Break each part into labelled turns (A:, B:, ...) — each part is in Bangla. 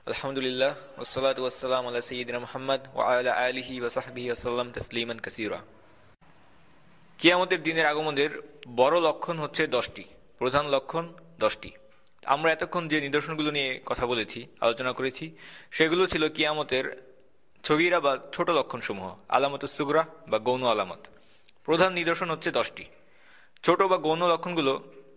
A: আলহামদুলিল্লাহ ওয়াসসালাতু ওয়াসসালামু আলা সাইয়্যিদিনা মুহাম্মদ ওয়া আলা আলিহি ওয়া সাহবিহি ওয়াসাল্লাম তাসলিমান কাসীরা। কিয়ামতের দিনের আগমনের বড় লক্ষণ হচ্ছে 10টি, প্রধান লক্ষণ 10টি। আমরা এতক্ষণ যে নিদর্শনগুলো নিয়ে কথা বলেছি, আলোচনা করেছি, সেগুলো ছিল কিয়ামতের ছগিরা বা ছোট লক্ষণসমূহ, আলামতুস সুগরা বা গৌণ আলামত। প্রধান নিদর্শন হচ্ছে 10টি। ছোট বা গৌণ লক্ষণগুলো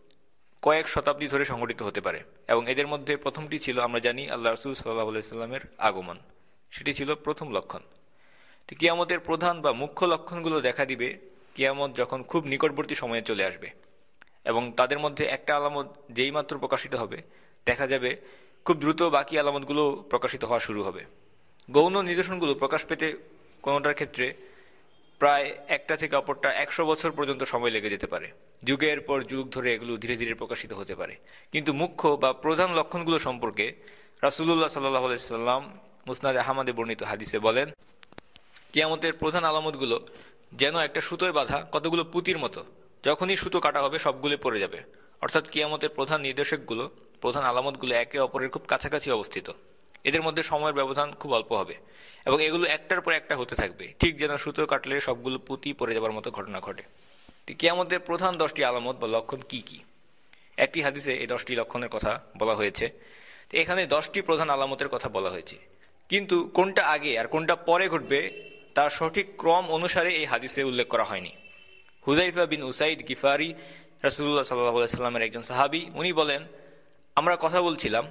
A: কয়েক শতাব্দী ধরে সংঘটিত হতে পারে, এবং এদের মধ্যে প্রথমটি ছিল, আমরা জানি, আল্লাহ রাসূল সাল্লাল্লাহু আলাইহি সাল্লামের আগমন। সেটি ছিল প্রথম লক্ষণ। তো কিয়ামতের প্রধান বা মুখ্য লক্ষণগুলো দেখা দিবে কিয়ামত যখন খুব নিকটবর্তী সময়ে চলে আসবে, এবং তাদের মধ্যে একটা আলামত যেই মাত্র প্রকাশিত হবে, দেখা যাবে খুব দ্রুত বাকি আলামতগুলো প্রকাশিত হওয়া শুরু হবে। গৌণ নিদর্শনগুলো প্রকাশ পেতে কোনোটার ক্ষেত্রে প্রায় একটা থেকে অপরটা 100 বছর পর্যন্ত সময় লেগে যেতে পারে। যুগের পর যুগ ধরে এগুলো ধীরে ধীরে প্রকাশিত হতে পারে। কিন্তু মুখ্য বা প্রধান লক্ষণগুলো সম্পর্কে রাসূলুল্লাহ সাল্লাল্লাহু আলাইহি সাল্লাম মুসনাদে আহমদে বর্ণিত হাদিসে বলেন, কিয়ামতের প্রধান আলামতগুলো যেন একটা সুতোয় বাঁধা কতগুলো পুঁতির মতো, যখনই সুতো কাটা হবে সবগুলো পড়ে যাবে। অর্থাৎ কিয়ামতের প্রধান নির্দেশকগুলো, প্রধান আলামতগুলো একে অপরের খুব কাছাকাছি অবস্থিত। এদের মধ্যে সময়ের ব্যবধান খুব অল্প হবে, এবং এগুলো একটার পর একটা হতে থাকবে, ঠিক যেন সুতো কাটলে সবগুলো পুঁতি পড়ে যাবার মতো ঘটনা ঘটে। কিয়ামতের প্রধান 10টি আলামত বা লক্ষণ কি কি? একটি হাদিসে এই 10টি লক্ষণের কথা বলা হয়েছে। এখানে 10টি প্রধান আলামতের কথা বলা হয়েছে, কিন্তু কোনটা আগে আর কোনটা পরে ঘটবে তার সঠিক ক্রম অনুসারে এই হাদিসে উল্লেখ করা হয়নি। হুযাইফা বিন উসাইদ গিফারি, রাসূলুল্লাহ সাল্লাল্লাহু আলাইহি সাল্লামের একজন সাহাবী, উনি বলেন, আমরা কথা বলছিলাম,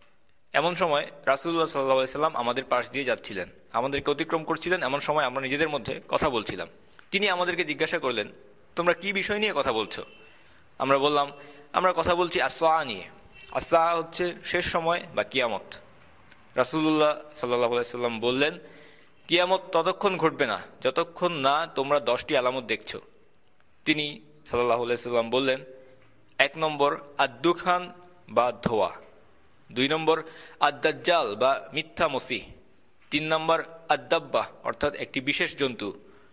A: এমন সময় রাসূলুল্লাহ সাল্লাল্লাহু আলাইহি সাল্লাম আমাদের পাশ দিয়ে যাচ্ছিলেন, আমাদেরকে অতিক্রম করছিলেন। এমন সময় আমরা নিজেদের মধ্যে কথা বলছিলাম। তিনি আমাদেরকে জিজ্ঞাসা করলেন, তোমরা কি বিষয় নিয়ে কথা বলছো? আমরা বললাম, আমরা কথা বলছি আসা নিয়ে। আসা হচ্ছে শেষ সময় বা কিয়ামত। রাসূলুল্লাহ সাল্লাল্লাহু আলাইহি সাল্লাম বললেন, কিয়ামত ততক্ষণ ঘটবে না যতক্ষণ না তোমরা 10টি আলামত দেখছো। তিনি সাল্লাল্লাহু আলাইহি সাল্লাম বললেন, 1 নম্বর আদ-দুখান বা ধোঁয়া, 2 নম্বর আদ-দাজ্জাল বা মিথ্যা মসিহ, 3 নম্বর আদ-দাব্বা অর্থাৎ একটি বিশেষ জন্তু,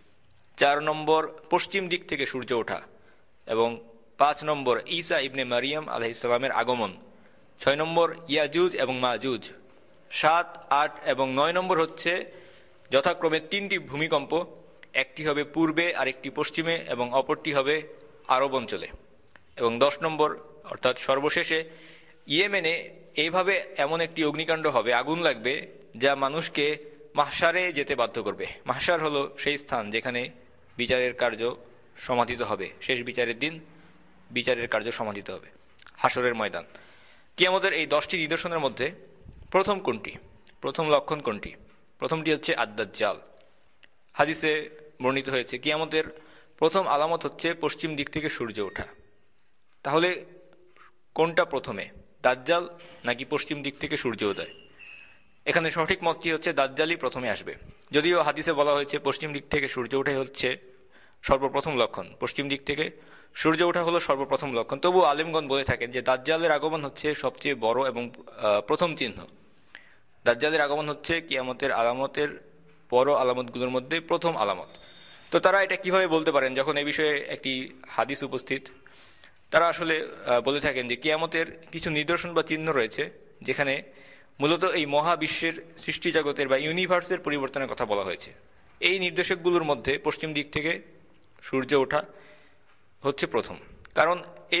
A: 4 নম্বর পশ্চিম দিক থেকে সূর্য ওঠা, এবং 5 নম্বর ঈসা ইবনে মারিয়াম আলাইহিস সালামের আগমন, 6 নম্বর ইয়াজুজ এবং মাজুজ, 7, 8 এবং 9 নম্বর হচ্ছে যথাক্রমে 3টি ভূমিকম্প, একটি হবে পূর্বে, আরেকটি পশ্চিমে, এবং অপরটি হবে আরব অঞ্চলে, এবং 10 নম্বর অর্থাৎ সর্বশেষে ইয়েমেনে এইভাবে এমন একটি অগ্নিকাণ্ড হবে, আগুন লাগবে, যা মানুষকে মাহশারে যেতে বাধ্য করবে। মাহশার হলো সেই স্থান যেখানে বিচারের কার্য সমাধিত হবে, শেষ বিচারের দিন বিচারের কার্য সমাধিত হবে, হাসরের ময়দান। কিয়ামতের এই 10টি নিদর্শনের মধ্যে প্রথম কোনটি, প্রথম লক্ষণ কোনটি? প্রথমটি হচ্ছে আদ-দাজ্জাল। হাদিসে বর্ণিত হয়েছে কিয়ামতের প্রথম আলামত হচ্ছে পশ্চিম দিক থেকে সূর্য ওঠা। তাহলে কোনটা প্রথমে, দাজ্জাল নাকি পশ্চিম দিক থেকে সূর্য উদয়? এখানে সঠিক মতটি হচ্ছে দাজ্জালই প্রথমে আসবে। যদিও হাদিসে বলা হয়েছে পশ্চিম দিক থেকে সূর্য ওঠাই হচ্ছে সর্বপ্রথম লক্ষণ, পশ্চিম দিক থেকে সূর্য ওঠা হলো সর্বপ্রথম লক্ষণ, তবু আলেমগণ বলে থাকেন যে দাজ্জালের আগমন হচ্ছে সবচেয়ে বড় এবং প্রথম চিহ্ন। দাজ্জালের আগমন হচ্ছে কিয়ামতের আলামতের বড় আলামতগুলোর মধ্যে প্রথম আলামত। তো তারা এটা কিভাবে বলতে পারেন যখন এই বিষয়ে একটি হাদিস উপস্থিত? তারা আসলে বলে থাকেন যে কিয়ামতের কিছু নিদর্শন বা চিহ্ন রয়েছে যেখানে মূলত এই মহাবিশ্বের সৃষ্টি জগতের বা ইউনিভার্সের পরিবর্তনের কথা বলা হয়েছে। এই নির্দেশকগুলোর মধ্যে পশ্চিম দিক থেকে সূর্য ওঠা হচ্ছে প্রথম, কারণ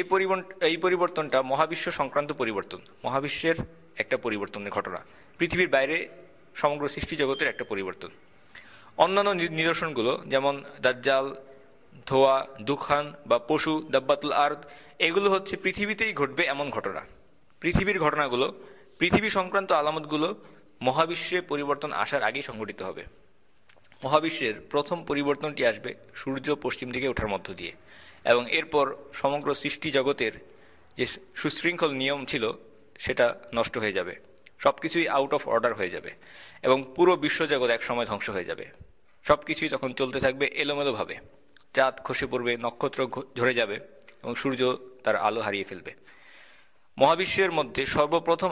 A: এই পরিবর্তনটা মহাবিশ্ব সংক্রান্ত পরিবর্তন, মহাবিশ্বের একটা পরিবর্তনের ঘটনা, পৃথিবীর বাইরে সমগ্র সৃষ্টি জগতের একটা পরিবর্তন। অন্যান্য নিদর্শনগুলো যেমন দাজ্জাল, ধোয়া, দুখান বা পশু, দাব্বাতুল আরদ, এগুলো হচ্ছে পৃথিবীতেই ঘটবে এমন ঘটনা। পৃথিবীর ঘটনাগুলো, পৃথিবী সংক্রান্ত আলামতগুলো মহাবিশ্বে পরিবর্তন আসার আগেই সংঘটিত হবে। মহাবিশ্বের প্রথম পরিবর্তনটি আসবে সূর্য পশ্চিম দিকে ওঠার মধ্য দিয়ে, এবং এরপর সমগ্র সৃষ্টি জগতের যে সুশৃঙ্খল নিয়ম ছিল সেটা নষ্ট হয়ে যাবে, সবকিছুই আউট অফ অর্ডার হয়ে যাবে, এবং পুরো বিশ্বজগৎ একসময় ধ্বংস হয়ে যাবে। সবকিছুই তখন চলতে থাকবে এলোমেলোভাবে, চাঁদ খসে পড়বে, নক্ষত্র ঝরে যাবে, এবং সূর্য তার আলো হারিয়ে ফেলবে। মহাবিশ্বের মধ্যে সর্বপ্রথম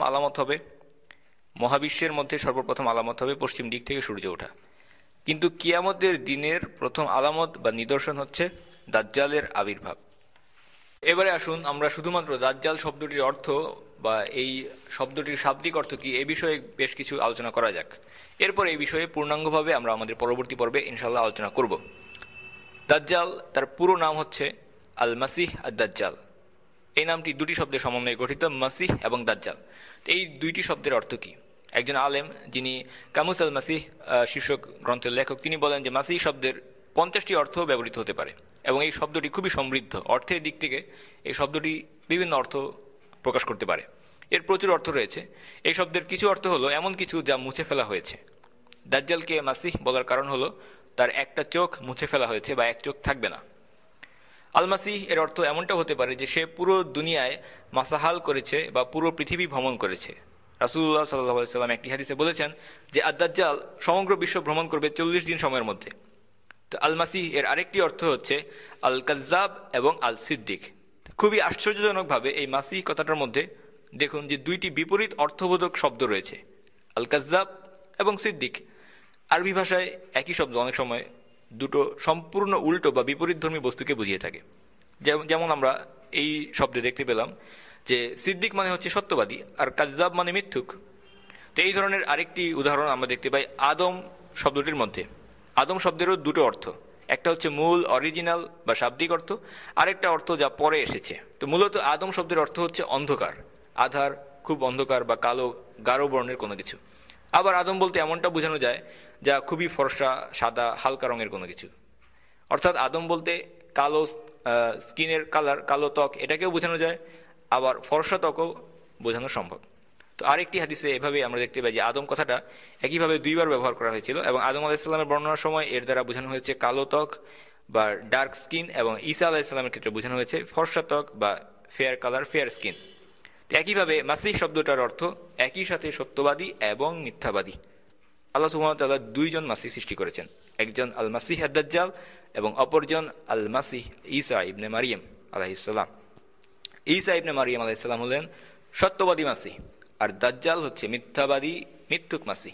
A: আলামত হবে পশ্চিম দিক থেকে সূর্য ওঠা। কিন্তু কিয়ামতের দিনের প্রথম আলামত বা নিদর্শন হচ্ছে দাজ্জালের আবির্ভাব। এবারে আসুন আমরা শুধুমাত্র দাজ্জাল শব্দটির অর্থ বা এই শব্দটির শাব্দিক অর্থ কি, এই বিষয়ে বেশ কিছু আলোচনা করা যাক। এরপর এই বিষয়ে পূর্ণাঙ্গভাবে আমরা আমাদের পরবর্তী পর্বে ইনশাল্লাহ আলোচনা করব। দাজ্জাল তার পুরো নাম হচ্ছে আল মাসিহ আদ দাজ্জাল। এই নামটি দুটি শব্দের সমন্বয়ে গঠিত, মাসিহ এবং দাজ্জাল। এই দুইটি শব্দের অর্থ কি? একজন আলেম, যিনি কামুস আল মাসিহ শীর্ষক গ্রন্থের লেখক, তিনি বলেন যে মাসিহ শব্দের 50টি অর্থ ব্যবহৃত হতে পারে এবং এই শব্দটি খুবই সমৃদ্ধ। অর্থের দিক থেকে এই শব্দটি বিভিন্ন অর্থ প্রকাশ করতে পারে, এর প্রচুর অর্থ রয়েছে। এই শব্দের কিছু অর্থ হলো এমন কিছু যা মুছে ফেলা হয়েছে। দাজ্জালকে মাসিহ বলার কারণ হলো তার একটা চোখ মুছে ফেলা হয়েছে বা এক চোখ থাকবে না। আল মাসিহ এর অর্থ এমনটা হতে পারে যে সে পুরো দুনিয়ায় মাসাহাল করেছে বা পুরো পৃথিবী ভ্রমণ করেছে। রাসূলুল্লাহ সাল্লাল্লাহু আলাইহি ওয়াসাল্লাম একটি হাদিসে বলেছেন যে আদ-দাজ্জাল সমগ্র বিশ্ব ভ্রমণ করবে 40 দিন সময়ের মধ্যে। তো আল মাসিহ এর আরেকটি অর্থ হচ্ছে আল কাজ্জাব এবং আল সিদ্দিক। খুবই আশ্চর্যজনকভাবে এই মাসিহ কথাটার মধ্যে দেখুন যে দুইটি বিপরীত অর্থবোধক শব্দ রয়েছে, আল কাজ্জাব এবং সিদ্দিক। আরবি ভাষায় একই শব্দ অনেক সময় দুটো সম্পূর্ণ উল্টো বা বিপরীতধর্মী বস্তুকে বুঝিয়ে থাকে। যেমন আমরা এই শব্দে দেখতে পেলাম যে সিদ্দিক মানে হচ্ছে সত্যবাদী আর কাজ্জাব মানে মিথ্যুক। তো এই ধরনের আরেকটি উদাহরণ আমরা দেখতে পাই আদম শব্দটির মধ্যে। আদম শব্দেরও দুটো অর্থ, একটা হচ্ছে মূল অরিজিনাল বা শাব্দিক অর্থ, আরেকটা অর্থ যা পরে এসেছে। তো মূলত আদম শব্দের অর্থ হচ্ছে অন্ধকার, আধার, খুব অন্ধকার বা কালো গাঢ় বর্ণের কোনো কিছু। আবার আদম বলতে এমনটা বোঝানো যায় যা খুবই ফর্সা, সাদা, হালকা রঙের কোনো কিছু। অর্থাৎ আদম বলতে কালো স্কিনের কালার, কালো ত্বক, এটাকেও বোঝানো যায়, আবার ফর্সা ত্বকও বোঝানো সম্ভব। তো আরেকটি হাদিসে এভাবে আমরা দেখতে পাই যে আদম কথাটা একইভাবে দুইবার ব্যবহার করা হয়েছিল এবং আদম আলাইহিসসালামের বর্ণনার সময় এর দ্বারা বোঝানো হয়েছে কালো ত্বক বা ডার্ক স্কিন, এবং ঈসা আলাইহিসসালামের ক্ষেত্রে বোঝানো হয়েছে ফর্সা ত্বক বা ফেয়ার কালার, ফেয়ার স্কিন। তো একইভাবে মাসিহ শব্দটার অর্থ একই সাথে সত্যবাদী এবং মিথ্যাবাদী। আল্লাহ সুবহানাহু ওয়া তাআলা দুইজন মাসিহ সৃষ্টি করেছেন, একজন আল মাসিহ আদ-দাজ্জাল এবং অপরজন আল মাসিহ ঈসা ইবনে মারিয়াম আলাইহিস সালাম। ঈসা ইবনে মারিয়াম আলাইহিস সালাম হলেন সত্যবাদী মাসিহ, আর দাজ্জাল হচ্ছে মিথ্যাবাদী, মিথ্যুক মাসিহ।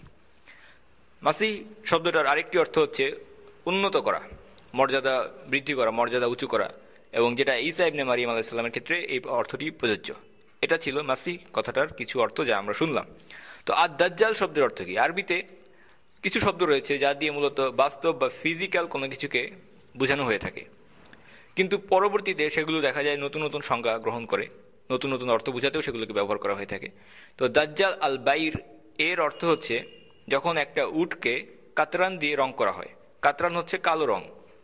A: মাসিহ শব্দটার আরেকটি অর্থ হচ্ছে উন্নত করা, মর্যাদা বৃদ্ধি করা, মর্যাদা উঁচু করা, এবং যেটা ঈসা ইবনে মারিয়াম আলাইহিস সালামের ক্ষেত্রে এই অর্থটি প্রযোজ্য। এটা ছিল মাসিহ কথাটার কিছু অর্থ যা আমরা শুনলাম। তো আদ-দাজ্জাল শব্দের অর্থ কি? আরবিতে কিছু শব্দ রয়েছে যা দিয়ে মূলত বাস্তব বা ফিজিক্যাল কোনো কিছুকে বোঝানো হয়ে থাকে, কিন্তু পরবর্তীতে সেগুলো দেখা যায় নতুন নতুন সংজ্ঞা গ্রহণ করে, নতুন নতুন অর্থ বোঝাতেও সেগুলোকে ব্যবহার করা হয়ে থাকে। তো দাজ্জাল আল বাইর এর অর্থ হচ্ছে যখন একটা উটকে কাতরান দিয়ে রং করা হয়। কাতরান হচ্ছে কালো রং।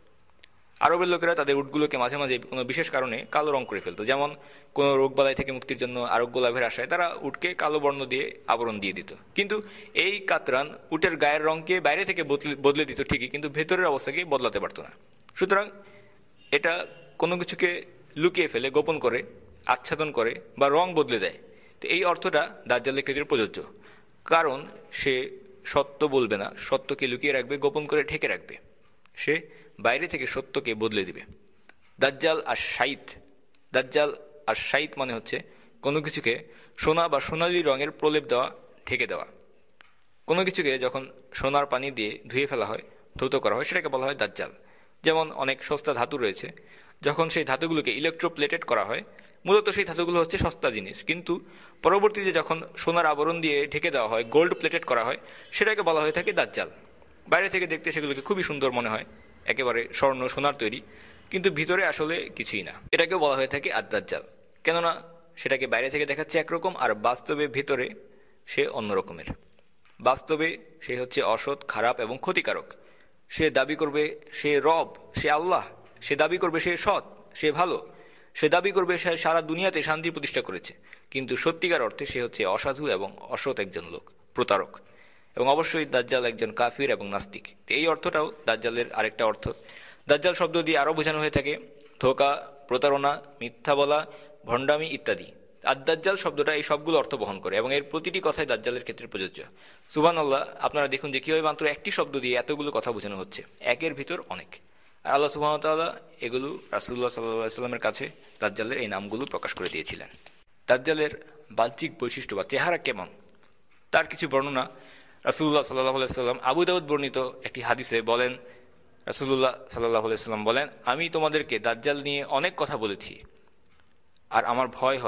A: আরবের লোকেরা তাদের উটগুলোকে মাঝে মাঝে কোনো বিশেষ কারণে কালো রং করে ফেলতো, যেমন কোনো রোগবালাই থেকে মুক্তির জন্য আরোগ্য লাভের আশায় তারা উটকে কালো বর্ণ দিয়ে আবরণ দিয়ে দিত। কিন্তু এই কাতরান উটের গায়ের রংকে বাইরে থেকে বদলে দিত ঠিকই, কিন্তু ভেতরের অবস্থাকে বদলাতে পারতো না। সুতরাং এটা কোনো কিছুকে লুকিয়ে ফেলে, গোপন করে, আচ্ছাদন করে বা রং বদলে দেয়। তো এই অর্থটা দাজ্জালের ক্ষেত্রে প্রযোজ্য, কারণ সে সত্য বলবে না, সত্যকে লুকিয়ে রাখবে, গোপন করে ঢেকে রাখবে। সে বাইরে থেকে সত্যকে বদলে দিবে। দাজ্জাল আর শাইত, দাজ্জাল আর শাইত মানে হচ্ছে কোনো কিছুকে সোনা বা সোনালি রঙের প্রলেপ দেওয়া, ঢেকে দেওয়া। কোনো কিছুকে যখন সোনার পানি দিয়ে ধুয়ে ফেলা হয়, ধৌত করা হয়, সেটাকে বলা হয় দাজ্জাল। যেমন অনেক সস্তা ধাতু রয়েছে, যখন সেই ধাতুগুলোকে ইলেকট্রোপ্লেটেড করা হয়, মূলত সেই ধাতুগুলো হচ্ছে সস্তা জিনিস, কিন্তু পরবর্তীতে যখন সোনার আবরণ দিয়ে ঢেকে দেওয়া হয়, গোল্ড প্লেটেড করা হয়, সেটাকে বলা হয়ে থাকে দাজ্জাল। বাইরে থেকে দেখতে সেগুলোকে খুবই সুন্দর মনে হয়, একেবারে স্বর্ণ সোনার তৈরি, কিন্তু ভিতরে আসলে কিছুই না। এটাকেও বলা হয়ে থাকে আদ-দাজ্জাল, কেননা সেটাকে বাইরে থেকে দেখাচ্ছে একরকম, আর বাস্তবে ভিতরে সে অন্য রকমের। বাস্তবে সে হচ্ছে অসৎ, খারাপ এবং ক্ষতিকারক। সে দাবি করবে সে রব, সে আল্লাহ, সে দাবি করবে সে সৎ, সে ভালো, সে দাবি করবে সে সারা দুনিয়াতে শান্তি প্রতিষ্ঠা করেছে, কিন্তু সত্যিকার অর্থে সে হচ্ছে অসাধু এবং অসৎ একজন লোক, প্রতারক। এবং অবশ্যই দাজ্জাল একজন কাফির এবং নাস্তিক। এই অর্থটাও দাজ্জালের আরেকটা অর্থ। দাজ্জাল শব্দ দিয়ে আরও বোঝানো হয়ে থাকে ধোঁকা, প্রতারণা, মিথ্যা বলা, ভণ্ডামি ইত্যাদি। আদ-দাজ্জাল শব্দটা এই সবগুলো অর্থ বহন করে এবং এর প্রতিটি কথাই দাজ্জালের ক্ষেত্রে প্রযোজ্য। সুবহানাল্লাহ, আপনারা দেখুন যে কিভাবে মাত্র একটি শব্দ দিয়ে এতগুলো কথা বোঝানো হচ্ছে, একের ভিতর অনেক। আর আল্লাহ সুবহানাহু ওয়া তাআলা এগুলো রাসূলুল্লাহ সাল্লাল্লাহু আলাইহি ওয়াসাল্লামের কাছে দাজ্জালের এই নামগুলো প্রকাশ করে দিয়েছিলেন। দাজ্জালের বাহ্যিক বৈশিষ্ট্য বা চেহারা কেমন, তার কিছু বর্ণনা রাসূলুল্লাহ সাল্লাল্লাহু আলাইহি ওয়াসাল্লাম আবু দাউদ বর্ণিত একটি হাদিসে বলেন, রাসূলুল্লাহ সাল্লাল্লাহু আলাইহি ওয়াসাল্লাম বলেন, আমি তোমাদেরকে দাজ্জাল নিয়ে অনেক কথা বলেছি, আর আমার ভয় হয়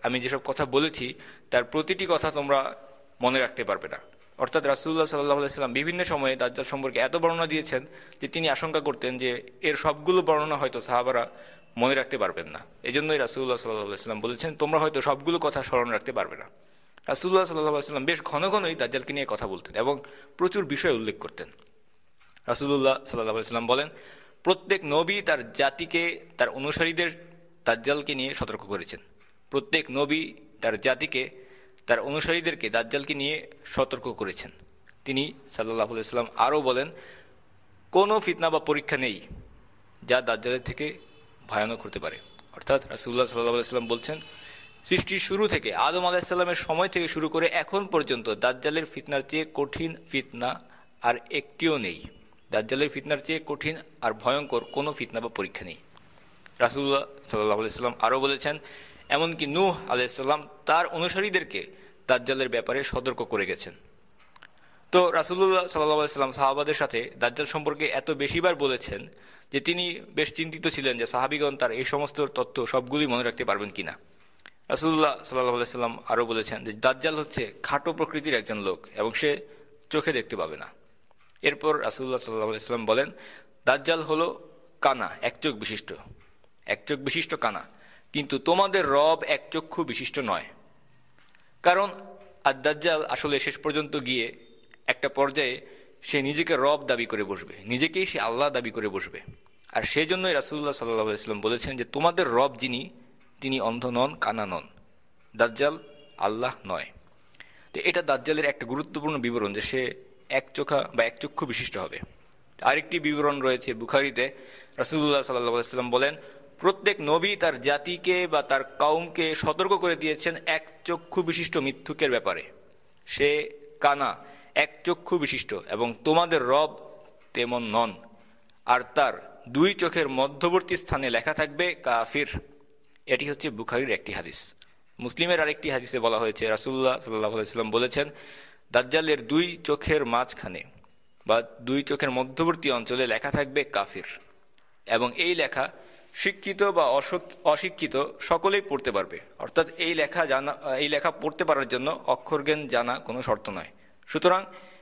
A: আমি যেসব কথা বলেছি তার প্রতিটি কথা তোমরা মনে রাখতে পারবে না। অর্থাৎ রাসূলুল্লাহ সাল্লাল্লাহু আলাইহি ওয়াসাল্লাম বিভিন্ন সময়ে দাজ্জাল সম্পর্কে এত বর্ণনা দিয়েছেন যে তিনি আশঙ্কা করতেন যে এর সবগুলো বর্ণনা হয়তো সাহাবারা মনে রাখতে পারবেন না। এজন্যই রাসূলুল্লাহ সাল্লাল্লাহু আলাইহি ওয়াসাল্লাম বলেছেন তোমরা হয়তো সবগুলো কথা স্মরণ রাখতে পারবে না। রাসূলুল্লাহ সাল্লাল্লাহু আলাইহি ওয়াসাল্লাম বেশ ঘন ঘনই দাজ্জালকে নিয়ে কথা বলতেন এবং প্রচুর বিষয় উল্লেখ করতেন। রাসূলুল্লাহ সাল্লাল্লাহু আলাইহি ওয়াসাল্লাম বলেন, প্রত্যেক নবী তার জাতিকে, তার অনুসারীদের দাজ্জালকে নিয়ে সতর্ক করেছেন। প্রত্যেক নবী তার জাতিকে, তার অনুসারীদেরকে দাজ্জালকে নিয়ে সতর্ক করেছেন। তিনি সাল্লাল্লাহু আলাইহি ওয়াসাল্লাম আরও বলেন, কোনো ফিতনা বা পরীক্ষা নেই যা দাজ্জালের থেকে ভয়ানক হতে পারে। অর্থাৎ রাসূলুল্লাহ সাল্লাল্লাহু আলাইহি ওয়াসাল্লাম বলছেন, সৃষ্টির শুরু থেকে আদম আলাইহিস সালামের সময় থেকে শুরু করে এখন পর্যন্ত দাজ্জালের ফিতনার চেয়ে কঠিন ফিতনা আর একটিও নেই। দাজ্জালের ফিতনার চেয়ে কঠিন আর ভয়ঙ্কর কোনো ফিতনা বা পরীক্ষা নেই। রাসূলুল্লাহ সাল্লাল্লাহু আলাইহি ওয়াসাল্লাম আরও বলেছেন, এমনকি নূহ আলাইহিস সালাম তার অনুসারীদেরকে দাজ্জালের ব্যাপারে সতর্ক করে গেছেন। তো রাসূলুল্লাহ সাল্লাল্লাহু আলাইহি ওয়াসাল্লাম সাহাবাদের সাথে দাজ্জাল সম্পর্কে এত বেশিবার বলেছেন যে তিনি বেশ চিন্তিত ছিলেন যে সাহাবীগণ তার এই সমস্ত তথ্য সবগুলি মনে রাখতে পারবেন কিনা। রাসূলুল্লাহ সাল্লাল্লাহু আলাইহি ওয়াসাল্লাম আরও বলেছেন যে দাজ্জাল হচ্ছে খাটো প্রকৃতির একজন লোক এবং সে চোখে দেখতে পাবে না। এরপর রাসূলুল্লাহ সাল্লাল্লাহু আলাইহি ওয়াসাল্লাম বলেন, দাজ্জাল হলো কানা, এক চোখ বিশিষ্ট কানা, কিন্তু তোমাদের রব এক চক্ষু বিশিষ্ট নয়। কারণ আর দাজ্জাল আসলে শেষ পর্যন্ত গিয়ে একটা পর্যায়ে সে নিজেকে রব দাবি করে বসবে, নিজেকেই সে আল্লাহ দাবি করে বসবে। আর সেই জন্যই রাসূলুল্লাহ সাল্লাল্লাহু আলাইহি ওয়াসাল্লাম বলেছেন যে তোমাদের রব যিনি, তিনি অন্ধ নন, কানা নন, দাজ্জাল আল্লাহ নয়। তো এটা দাজ্জালের একটা গুরুত্বপূর্ণ বিবরণ যে সে এক চক্ষু বিশিষ্ট হবে। আরেকটি বিবরণ রয়েছে বুখারীতে। রাসূলুল্লাহ সাল্লাল্লাহু আলাইহি ওয়াসাল্লাম বলেন, প্রত্যেক নবী তার জাতিকে বা তার কওমকে সতর্ক করে দিয়েছেন এক চক্ষু বিশিষ্ট মিথ্যুকের ব্যাপারে। সে কানা, এক চক্ষু বিশিষ্ট, এবং তোমাদের রব তেমন নন। আর তার দুই চোখের মধ্যবর্তী স্থানে লেখা থাকবে কাফির। এটি হচ্ছে বুখারীর একটি হাদিস। মুসলিমের আরেকটি হাদিসে বলা হয়েছে, রাসূলুল্লাহ সাল্লাল্লাহু আলাইহি ওয়াসাল্লাম বলেছেন, দাজ্জালের দুই চোখের মাঝখানে বা দুই চোখের মধ্যবর্তী অঞ্চলে লেখা থাকবে কাফির, এবং এই লেখা শিক্ষিত বা অশিক্ষিত সকলেই পড়তে পারবে। অর্থাৎ এই লেখা পড়তে পারার জন্য অক্ষর জ্ঞান জানা কোনো শর্ত নয়। সুতরাং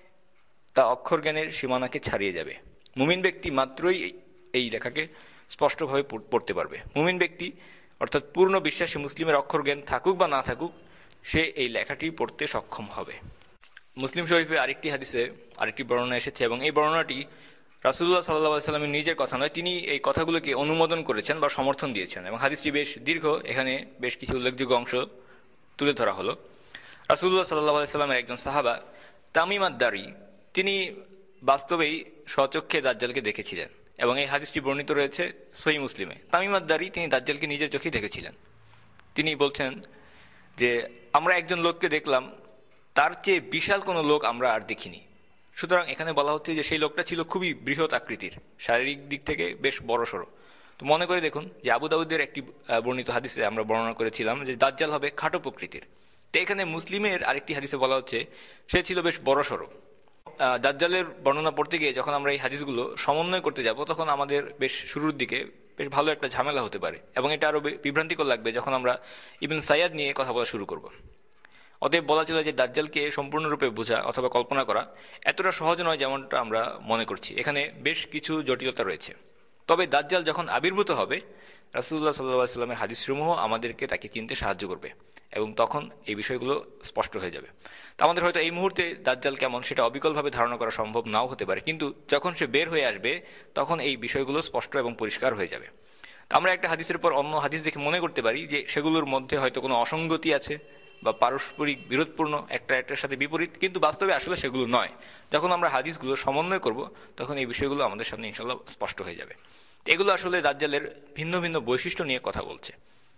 A: তা অক্ষর জ্ঞানের সীমানাকে ছাড়িয়ে যাবে। মুমিন ব্যক্তি মাত্রই এই লেখাকে স্পষ্টভাবে পড়তে পারবে। মুমিন ব্যক্তি অর্থাৎ পূর্ণ বিশ্বাসী মুসলিমের অক্ষর জ্ঞান থাকুক বা না থাকুক, সে এই লেখাটি পড়তে সক্ষম হবে। মুসলিম শরীফে আরেকটি হাদিসে আরেকটি বর্ণনা এসেছে, এবং এই বর্ণনাটি রাসূলুল্লাহ সাল্লাল্লাহু আলাইহি ওয়াসাল্লামের নিজের কথা নয়, তিনি এই কথাগুলোকে অনুমোদন করেছেন বা সমর্থন দিয়েছেন, এবং হাদিসটি বেশ দীর্ঘ। এখানে বেশ কিছু উল্লেখযোগ্য অংশ তুলে ধরা হলো। রাসূলুল্লাহ সাল্লাল্লাহু আলাইহি ওয়াসাল্লামের একজন সাহাবা তামিম আদ-দারি, তিনি বাস্তবেই স্বচক্ষে দাজ্জালকে দেখেছিলেন, এবং এই হাদিসটি বর্ণিত রয়েছে সহিহ মুসলিমে। তামিম আদ-দারি তিনি দাজ্জালকে নিজের চোখেই দেখেছিলেন। তিনি বলছেন যে আমরা একজন লোককে দেখলাম, তার চেয়ে বিশাল কোনো লোক আমরা আর দেখিনি। সুতরাং এখানে বলা হচ্ছে যে সেই লোকটা ছিল খুবই বৃহৎ আকৃতির, শারীরিক দিক থেকে বেশ বড়সড়। তো মনে করে দেখুন যে আবু দাউদের একটি বর্ণিত হাদিসে আমরা বর্ণনা করেছিলাম যে দাজ্জাল হবে খাটো প্রকৃতির। তো এখানে মুসলিমের আরেকটি হাদিসে বলা হচ্ছে সে ছিল বেশ বড়সড়। দাজ্জালের বর্ণনা পড়তে গিয়ে যখন আমরা এই হাদিসগুলো সমন্বয় করতে যাব, তখন আমাদের বেশ শুরুর দিকে বেশ ভালো একটা ঝামেলা হতে পারে, এবং এটা আরও বিভ্রান্তিকর লাগবে যখন আমরা ইবন সাইয়াদ নিয়ে কথা বলা শুরু করব। অতএব বলা ছিল যে দাজ্জালকে সম্পূর্ণরূপে বোঝা অথবা কল্পনা করা এতটা সহজ নয় যেমনটা আমরা মনে করছি। এখানে বেশ কিছু জটিলতা রয়েছে। তবে দাজ্জাল যখন আবির্ভূত হবে, রাসূলুল্লাহ সাল্লাল্লাহু আলাইহি ওয়াসাল্লামের হাদিসসমূহ আমাদেরকে তাকে চিনতে সাহায্য করবে, এবং তখন এই বিষয়গুলো স্পষ্ট হয়ে যাবে। তো আমাদের হয়তো এই মুহূর্তে দাজ্জাল কেমন সেটা অবিকলভাবে ধারণা করা সম্ভব নাও হতে পারে, কিন্তু যখন সে বের হয়ে আসবে তখন এই বিষয়গুলো স্পষ্ট এবং পরিষ্কার হয়ে যাবে। তো আমরা একটা হাদিসের পর অন্য হাদিস দেখে মনে করতে পারি যে সেগুলোর মধ্যে হয়তো কোনো অসঙ্গতি আছে বা পারস্পরিক বিরোধপূর্ণ, একটা একটার সাথে বিপরীত, কিন্তু বাস্তবে আসলে সেগুলো নয়। যখন আমরা হাদিসগুলো সমন্বয় করব, তখন এই বিষয়গুলো আমাদের সামনে ইনশাআল্লাহ স্পষ্ট হয়ে যাবে। এগুলো আসলে দাজ্জালের ভিন্ন ভিন্ন বৈশিষ্ট্য নিয়ে কথা বলছে।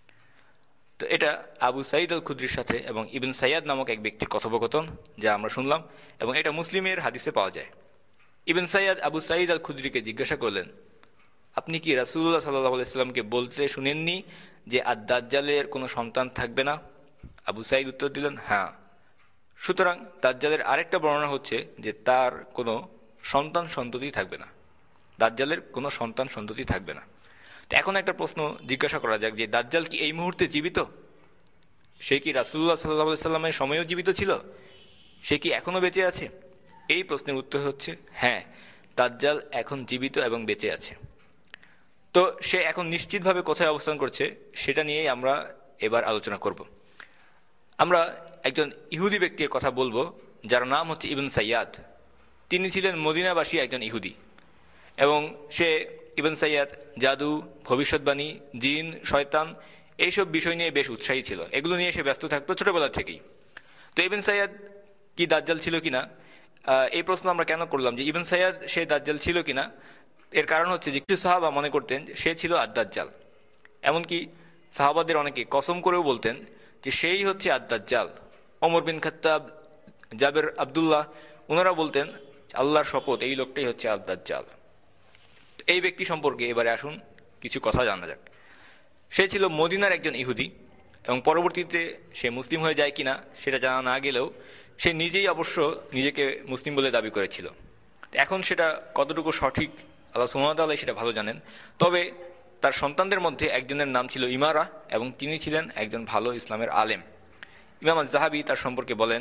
A: তো এটা আবু সাঈদ আল খুদরির সাথে এবং ইবন সাইয়াদ নামক এক ব্যক্তির কথোপকথন, যা আমরা শুনলাম, এবং এটা মুসলিমের হাদিসে পাওয়া যায়। ইবন সাইয়াদ আবু সাঈদ আল খুদরিকে জিজ্ঞাসা করলেন, আপনি কি রাসূলুল্লাহ সাল্লাল্লাহু আলাইহি ওয়াসাল্লামকে বলতে শুনেননি যে দাজ্জালের কোনো সন্তান থাকবে না? আবু সাঈদ উত্তর দিলেন, হ্যাঁ। সুতরাং দাজ্জালের আরেকটা বর্ণনা হচ্ছে যে তার কোনো সন্তান সন্ততি থাকবে না, দাজ্জালের কোনো সন্তান সন্ততি থাকবে না। তো এখন একটা প্রশ্ন জিজ্ঞাসা করা যাক যে দাজ্জাল কি এই মুহূর্তে জীবিত? সে কি রাসূলুল্লাহ সাল্লাল্লাহু আলাইহি সাল্লামের সময়েও জীবিত ছিল? সে কি এখনো বেঁচে আছে? এই প্রশ্নের উত্তর হচ্ছে হ্যাঁ, দাজ্জাল এখন জীবিত এবং বেঁচে আছে। তো সে এখন নিশ্চিতভাবে কোথায় অবস্থান করছে সেটা নিয়েই আমরা এবার আলোচনা করব। আমরা একজন ইহুদি ব্যক্তির কথা বলবো, যার নাম হচ্ছে ইবন সাইয়াদ। তিনি ছিলেন মদিনাবাসী একজন ইহুদি, এবং সে ইবন সাইয়াদ জাদু, ভবিষ্যৎবাণী, জিন, শয়তান এইসব বিষয় নিয়ে বেশ উৎসাহী ছিল। এগুলো নিয়ে সে ব্যস্ত থাকতো ছোটবেলা থেকেই। তো ইবন সাইয়াদ কি দাজ্জাল ছিল কিনা, এই প্রশ্ন আমরা কেন করলাম যে ইবন সাইয়াদ সে দাজ্জাল ছিল কিনা, এর কারণ হচ্ছে যে কিছু সাহাবা মনে করতেন সে ছিল আদ-দাজ্জাল। এমনকি সাহাবাদের অনেকে কসম করেও বলতেন যে সেই হচ্ছে আদ-দাজ্জাল। ওমর বিন খাত্তাব, জাবের, আব্দুল্লাহ, ওনারা বলতেন আল্লাহর শপথ এই লোকটাই হচ্ছে আদ-দাজ্জাল। এই ব্যক্তি সম্পর্কে এবারে আসুন কিছু কথা জানা যাক। সে ছিল মদিনার একজন ইহুদি, এবং পরবর্তীতে সে মুসলিম হয়ে যায় কিনা সেটা জানা না গেলেও সে নিজেই অবশ্য নিজেকে মুসলিম বলে দাবি করেছিল। এখন সেটা কতটুকু সঠিক আল্লাহ সুবহানাহু ওয়া তাআলা সেটা ভালো জানেন। তবে তার সন্তানদের মধ্যে একজনের নাম ছিল ইমারা, এবং তিনি ছিলেন একজন ভালো ইসলামের আলেম। ইমাম আয-যাহাবী তার সম্পর্কে বলেন,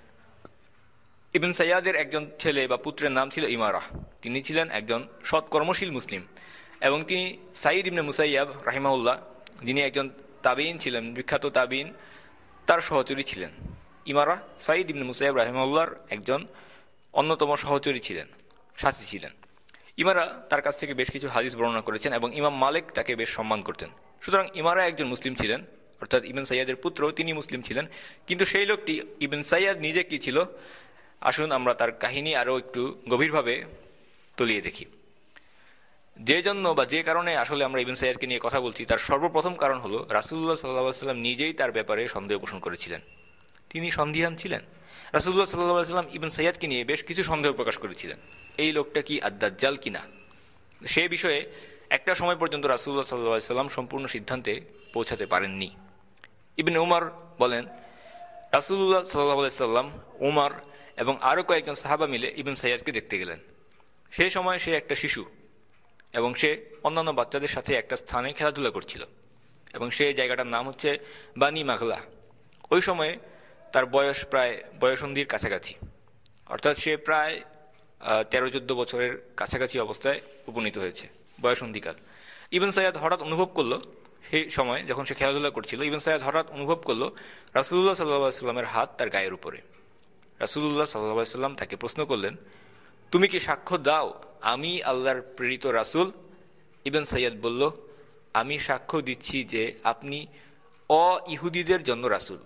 A: ইবন সাইয়াদের একজন ছেলে বা পুত্রের নাম ছিল ইমারা। তিনি ছিলেন একজন সৎকর্মশীল মুসলিম, এবং তিনি সাঈদ ইবনে মুসাইয়াব রাহিমাহুল্লাহ, যিনি একজন তাবিঈন ছিলেন, বিখ্যাত তাবিঈন, তার সহচরী ছিলেন। ইমারা সাঈদ ইবনে মুসাইয়াব রাহিমাহুল্লাহর একজন অন্যতম সহচরী ছিলেন, সাথী ছিলেন। ইমারা তার কাছ থেকে বেশ কিছু হাদিস বর্ণনা করেছেন, এবং ইমাম মালিক তাকে বেশ সম্মান করতেন। সুতরাং ইমারা একজন মুসলিম ছিলেন, অর্থাৎ ইবন সাইয়াদের পুত্র, তিনি মুসলিম ছিলেন। কিন্তু সেই লোকটি ইবন সাইয়াদ নিজে কি ছিল, আসুন আমরা তার কাহিনী আরও একটু গভীরভাবে তলিয়ে দেখি। যে জন্য বা যে কারণে আসলে আমরা ইবন সাইয়াদকে নিয়ে কথা বলছি, তার সর্বপ্রথম কারণ হলো রাসূলুল্লাহ সাল্লাল্লাহু আলাইহি ওয়াসাল্লাম নিজেই তার ব্যাপারে সন্দেহ পোষণ করেছিলেন। তিনি সন্দিহান ছিলেন। রাসূলুল্লাহ সাল্লাল্লাহু আলাইহি ওয়াসাল্লাম ইবন সাইয়াদকে নিয়ে বেশ কিছু সন্দেহ প্রকাশ করেছিলেন, এই লোকটা কি আদ-দাজ্জাল কিনা। সে বিষয়ে একটা সময় পর্যন্ত রাসূলুল্লাহ সাল্লাল্লাহু আলাইহি ওয়াসাল্লাম সম্পূর্ণ সিদ্ধান্তে পৌঁছাতে পারেননি। ইবনে উমর বলেন, রাসূলুল্লাহ সাল্লাল্লাহু আলাইহি ওয়াসাল্লাম, উমর এবং আরও কয়েকজন সাহাবা মিলে ইবন সাইয়াদকে দেখতে গেলেন। সেই সময় সে একটা শিশু, এবং সে অন্যান্য বাচ্চাদের সাথে একটা স্থানে খেলাধুলা করছিল, এবং সেই জায়গাটার নাম হচ্ছে বানি মাগলা। ওই সময়ে তার বয়স প্রায় বয়সন্ধির কাছাকাছি, অর্থাৎ সে প্রায় 13-14 বছরের কাছাকাছি অবস্থায় উপনীত হয়েছে, বয়সন্ধিকাল। ইবন সাইয়াদ হঠাৎ অনুভব করলো, সেই সময় যখন সে খেলাধুলা করছিল, ইবন সাইয়াদ হঠাৎ অনুভব করলো রাসূলুল্লাহ সাল্লাল্লাহু আলাইহি ওয়াসাল্লামের হাত তার গায়ের উপরে। রাসূলুল্লাহ সাল্লাল্লাহু আলাইহি ওয়াসাল্লাম তাকে প্রশ্ন করলেন, তুমি কি সাক্ষ্য দাও আমি আল্লাহর প্রেরিত রাসূল? ইবন সাইয়াদ বলল, আমি সাক্ষ্য দিচ্ছি যে আপনি ইহুদিদের জন্য রাসূল।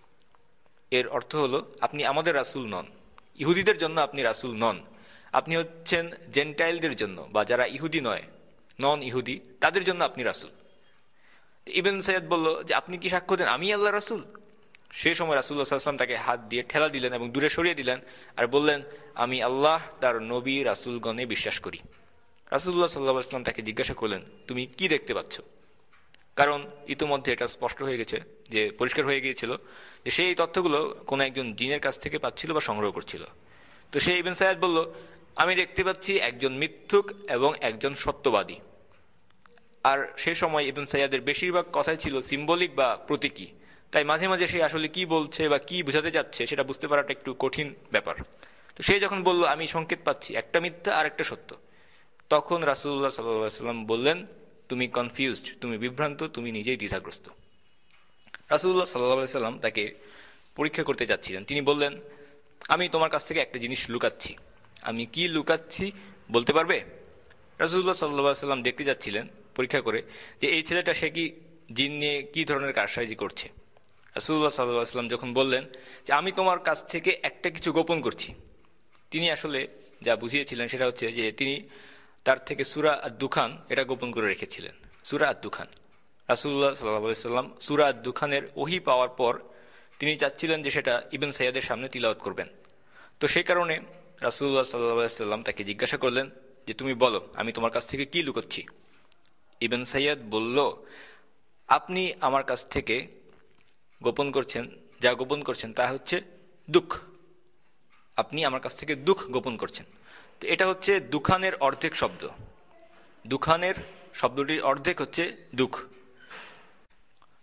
A: এর অর্থ হলো আপনি আমাদের রাসূল নন, ইহুদিদের জন্য আপনি রাসূল নন, আপনি হচ্ছেন জেন্টাইলদের জন্য, বা যারা ইহুদি নয়, নন ইহুদি, তাদের জন্য আপনি রাসূল। ইবন সাইয়াদ বলল যে আপনি কি সাক্ষ্য দেন আমি আল্লাহর রাসূল? সেই সময় রাসূলুল্লাহ সাল্লাল্লাহু আলাইহি ওয়াসাল্লাম তাকে হাত দিয়ে ঠেলা দিলেন এবং দূরে সরিয়ে দিলেন, আর বললেন, আমি আল্লাহ তার নবী রাসূলগণে বিশ্বাস করি। রাসূলুল্লাহ সাল্লাল্লাহু আলাইহি ওয়াসাল্লাম তাকে জিজ্ঞাসা করলেন, তুমি কি দেখতে পাচ্ছ? কারণ ইতিমধ্যে এটা স্পষ্ট হয়ে গেছে, যে পরিষ্কার হয়ে গিয়েছিল যে সেই তথ্যগুলো কোনো একজন জিনের কাছ থেকে পাচ্ছিল বা সংগ্রহ করছিল। তো সেই ইবন সাইয়াদ বলল, আমি দেখতে পাচ্ছি একজন মিথ্যুক এবং একজন সত্যবাদী। আর সেই সময় ইবন সাইয়াদের বেশিরভাগ কথাই ছিল সিম্বলিক বা প্রতীকী, তাই মাঝে মাঝে সে আসলে কি বলছে বা কি বোঝাতে যাচ্ছে সেটা বুঝতে পারাটা একটু কঠিন ব্যাপার। তো সে যখন বলল আমি সংকেত পাচ্ছি একটা মিথ্যা আর একটা সত্য, তখন রাসূলুল্লাহ সাল্লাল্লাহু আলাইহি ওয়াসাল্লাম বললেন, তুমি কনফিউজড, তুমি বিভ্রান্ত, তুমি নিজেই দ্বিধাগ্রস্ত। রাসূলুল্লাহ সাল্লাল্লাহু আলাইহি ওয়াসাল্লাম তাকে পরীক্ষা করতে যাচ্ছিলেন। তিনি বললেন, আমি তোমার কাছ থেকে একটা জিনিস লুকাচ্ছি, আমি কি লুকাচ্ছি বলতে পারবে? রাসূলুল্লাহ সাল্লাল্লাহু আলাইহি ওয়াসাল্লাম দেখতে যাচ্ছিলেন পরীক্ষা করে যে এই ছেলেটা সে কি জিন নিয়ে কি ধরনের কারসাজি করছে। রাসূলুল্লাহ সাল্লাল্লাহু আলাইহি ওয়াসাল্লাম যখন বললেন যে আমি তোমার কাছ থেকে একটা কিছু গোপন করছি, তিনি আসলে যা বুঝিয়েছিলেন সেটা হচ্ছে যে তিনি তার থেকে সূরা আদ-দুখান এটা গোপন করে রেখেছিলেন। সূরা আদ-দুখান, রাসূলুল্লাহ সাল্লাল্লাহু আলাইহি ওয়াসাল্লাম সূরা আদ-দুখানের ওহী পাওয়ার পর তিনি চাচ্ছিলেন যে সেটা ইবন সাইয়াদের সামনে তিলাওয়াত করবেন। তো সেই কারণে রাসূলুল্লাহ সাল্লাল্লাহু আলাইহি ওয়াসাল্লাম তাকে জিজ্ঞাসা করলেন যে তুমি বলো আমি তোমার কাছ থেকে কি লুকোচ্ছি। ইবন সাইয়াদ বলল, আপনি আমার কাছ থেকে গোপন করছেন, যা গোপন করছেন তা হচ্ছে দুঃখ, আপনি আমার কাছ থেকে দুঃখ গোপন করছেন। তো এটা হচ্ছে দুখানের অর্ধেক শব্দ, দুখানের শব্দটির অর্ধেক হচ্ছে দুঃখ।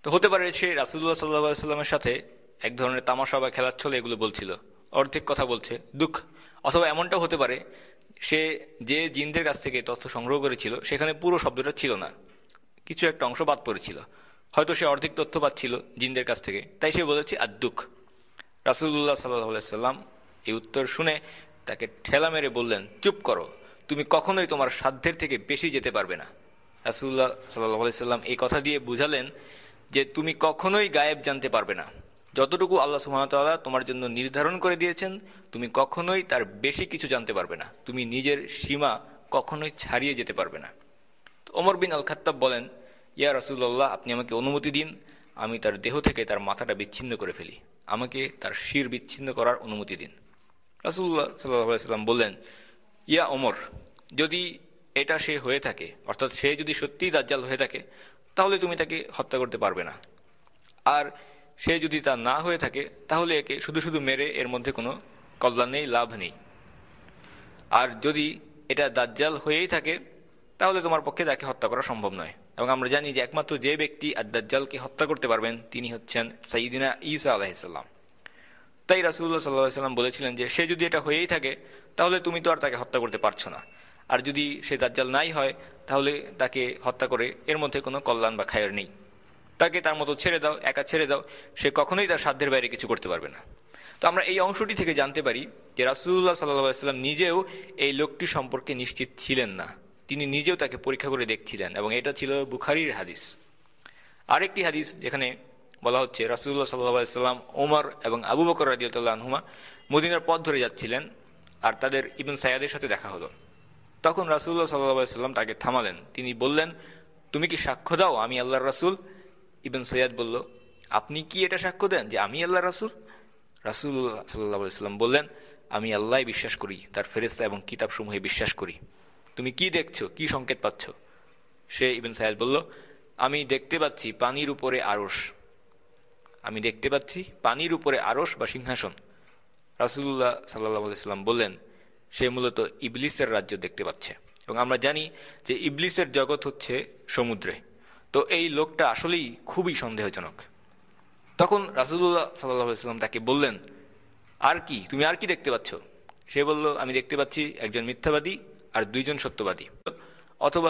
A: তো হতে পারে সে রাসূলুল্লাহ সাল্লাল্লাহু আলাইহি ওয়াসাল্লামের সাথে এক ধরনের তামাশা বা খেলার ছলে এগুলো বলছিল, অর্ধেক কথা বলছে, দুঃখ। অথবা এমনটাও হতে পারে সে যে জিনদের কাছ থেকে তথ্য সংগ্রহ করেছিল সেখানে পুরো শব্দটা ছিল না, কিছু একটা অংশ বাদ পড়েছিল, হয়তো সে অর্ধেক তথ্য পাচ্ছিল জিনদের কাছ থেকে, তাই সে বলেছে আদ-দুঃখ। রাসূলুল্লাহ সাল্লাল্লাহু আলাইহি ওয়াসাল্লাম এই উত্তর শুনে তাকে ঠেলা মেরে বললেন, চুপ করো, তুমি কখনোই তোমার সাধ্যের থেকে বেশি যেতে পারবে না। রাসূলুল্লাহ সাল্লাল্লাহু আলাইহি ওয়াসাল্লাম এই কথা দিয়ে বুঝালেন যে তুমি কখনোই গায়েব জানতে পারবে না, যতটুকু আল্লাহ সুবহানাহু ওয়া তাআলা তোমার জন্য নির্ধারণ করে দিয়েছেন তুমি কখনোই তার বেশি কিছু জানতে পারবে না, তুমি নিজের সীমা কখনোই ছাড়িয়ে যেতে পারবে না। ওমর বিন আল খাত্তাব বলেন, ইয়া রাসূলুল্লাহ, আপনি আমাকে অনুমতি দিন, আমি তার দেহ থেকে তার মাথাটা বিচ্ছিন্ন করে ফেলি, আমাকে তার শির বিচ্ছিন্ন করার অনুমতি দিন। রাসূলুল্লাহ সাল্লাল্লাহু আলাইহি ওয়াসাল্লাম বললেন, ইয়া ওমর, যদি এটা সে হয়ে থাকে, অর্থাৎ সে যদি সত্যিই দাজ্জাল হয়ে থাকে, তাহলে তুমি তাকে হত্যা করতে পারবে না। আর সে যদি তা না হয়ে থাকে তাহলে একে শুধু শুধু মেরে এর মধ্যে কোনো কল্যাণ নেই, লাভ নেই। আর যদি এটা দাজ্জাল হয়েই থাকে তাহলে তোমার পক্ষে তাকে হত্যা করা সম্ভব নয়। এবং আমরা জানি যে একমাত্র যে ব্যক্তি আদ-দাজ্জালকে হত্যা করতে পারবেন তিনি হচ্ছেন সাইয়্যিদিনা ঈসা আলাইহিস সালাম। তাই রাসূলুল্লাহ সাল্লাল্লাহু আলাইহি ওয়াসাল্লাম বলেছিলেন যে সে যদি এটা হয়েই থাকে তাহলে তুমি তো আর তাকে হত্যা করতে পারছো না, আর যদি সে দাজ্জাল নাই হয় তাহলে তাকে হত্যা করে এর মধ্যে কোনো কল্যাণ বা খায়ের নেই, তাকে তার মতো ছেড়ে দাও, একা ছেড়ে দাও, সে কখনোই তার সাধ্যের বাইরে কিছু করতে পারবে না। তো আমরা এই অংশটি থেকে জানতে পারি যে রাসূলুল্লাহ সাল্লাল্লাহু আলাইহি ওয়াসাল্লাম নিজেও এই লোকটি সম্পর্কে নিশ্চিত ছিলেন না, তিনি নিজেও তাকে পরীক্ষা করে দেখছিলেন, এবং এটা ছিল বুখারীর হাদিস। আরেকটি হাদিস যেখানে বলা হচ্ছে রাসূলুল্লাহ সাল্লাল্লাহু আলাইহি ওয়াসাল্লাম ওমর এবং আবু বকর রাদিয়াল্লাহু আনহুমা মদিনার পথ ধরে যাচ্ছিলেন, আর তাদের ইবন সাইয়াদের সাথে দেখা হলো। তখন রাসূলুল্লাহ সাল্লাল্লাহু আলাইহি ওয়াসাল্লাম তাকে থামালেন, তিনি বললেন, তুমি কি সাক্ষ্য দাও আমি আল্লাহর রাসূল? ইবন সৈয়দ বলল, আপনি কি এটা সাক্ষ্য দেন যে আমি আল্লাহর রাসূল? রাসূলুল্লাহ সাল্লাল্লাহু আলাইহি ওয়াসাল্লাম বললেন, আমি আল্লাহই বিশ্বাস করি, তার ফেরেশতা এবং কিতাবসমূহে বিশ্বাস করি। তুমি কি দেখছো, কি সংকেত পাচ্ছ? সে ইবন সাইয়াদ বলল, আমি দেখতে পাচ্ছি পানির উপরে আরশ, আমি দেখতে পাচ্ছি পানির উপরে আরশ বা সিংহাসন। রাসূলুল্লাহ সাল্লাল্লাহু আলাইহি ওয়াসাল্লাম বললেন, সে মূলত ইবলিসের রাজ্য দেখতে পাচ্ছে, এবং আমরা জানি যে ইবলিসের জগৎ হচ্ছে সমুদ্রে। তো এই লোকটা আসলেই খুবই সন্দেহজনক। তখন রাসূলুল্লাহ সাল্লাল্লাহু আলাইহি ওয়াসাল্লাম তাকে বললেন, আর কি, তুমি আর কি দেখতে পাচ্ছ? সে বলল, আমি দেখতে পাচ্ছি একজন মিথ্যাবাদী আর দুইজন সত্যবাদী, অথবা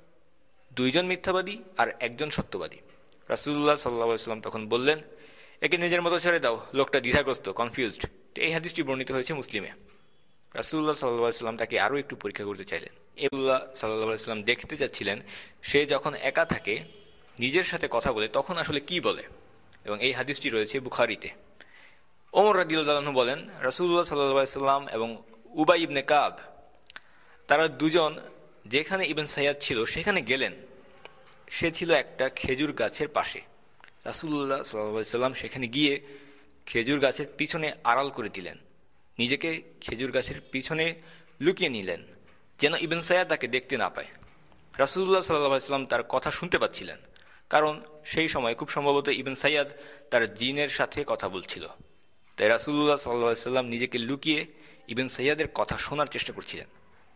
A: দুইজন মিথ্যাবাদী আর একজন সত্যবাদী। রাসূলুল্লাহ সাল্লাল্লাহু আলাইহি ওয়াসাল্লাম তখন বললেন, একে নিজের মতো ছেড়ে দাও, লোকটা দ্বিধাগ্রস্ত, কনফিউজড। এই হাদিসটি বর্ণিত হয়েছে মুসলিমে। রাসূলুল্লাহ সাল্লাল্লাহু আলাইহি ওয়াসাল্লাম তাকে আরও একটু পরীক্ষা করতে চাইলেন। রাসূলুল্লাহ সাল্লাল্লাহু আলাইহি ওয়াসাল্লাম দেখতে যাচ্ছিলেন সে যখন একা থাকে, নিজের সাথে কথা বলে, তখন আসলে কি বলে, এবং এই হাদিসটি রয়েছে বুখারীতে। ওমর রাদিয়াল্লাহু আনহু বলেন, রাসূলুল্লাহ সাল্লাল্লাহু আলাইহি ওয়াসাল্লাম এবং উবাই ইবনে কাব, তারা দুজন যেখানে ইবন সাইয়াদ ছিল সেখানে গেলেন। সে ছিল একটা খেজুর গাছের পাশে। রাসূলুল্লাহ সাল্লাল্লাহু আলাইহি ওয়াসাল্লাম সেখানে গিয়ে খেজুর গাছের পিছনে আড়াল করে দিলেন, নিজেকে খেজুর গাছের পিছনে লুকিয়ে নিলেন যেন ইবন সাইয়াদ তাকে দেখতে না পায়। রাসূলুল্লাহ সাল্লাল্লাহু আলাইহি ওয়াসাল্লাম তার কথা শুনতে পাচ্ছিলেন, কারণ সেই সময় খুব সম্ভবত ইবন সাইয়াদ তার জিনের সাথে কথা বলছিল। তাই রাসূলুল্লাহ সাল্লাল্লাহু আলাইহি ওয়াসাল্লাম নিজেকে লুকিয়ে ইবন সাইয়াদের কথা শোনার চেষ্টা করছিলেন।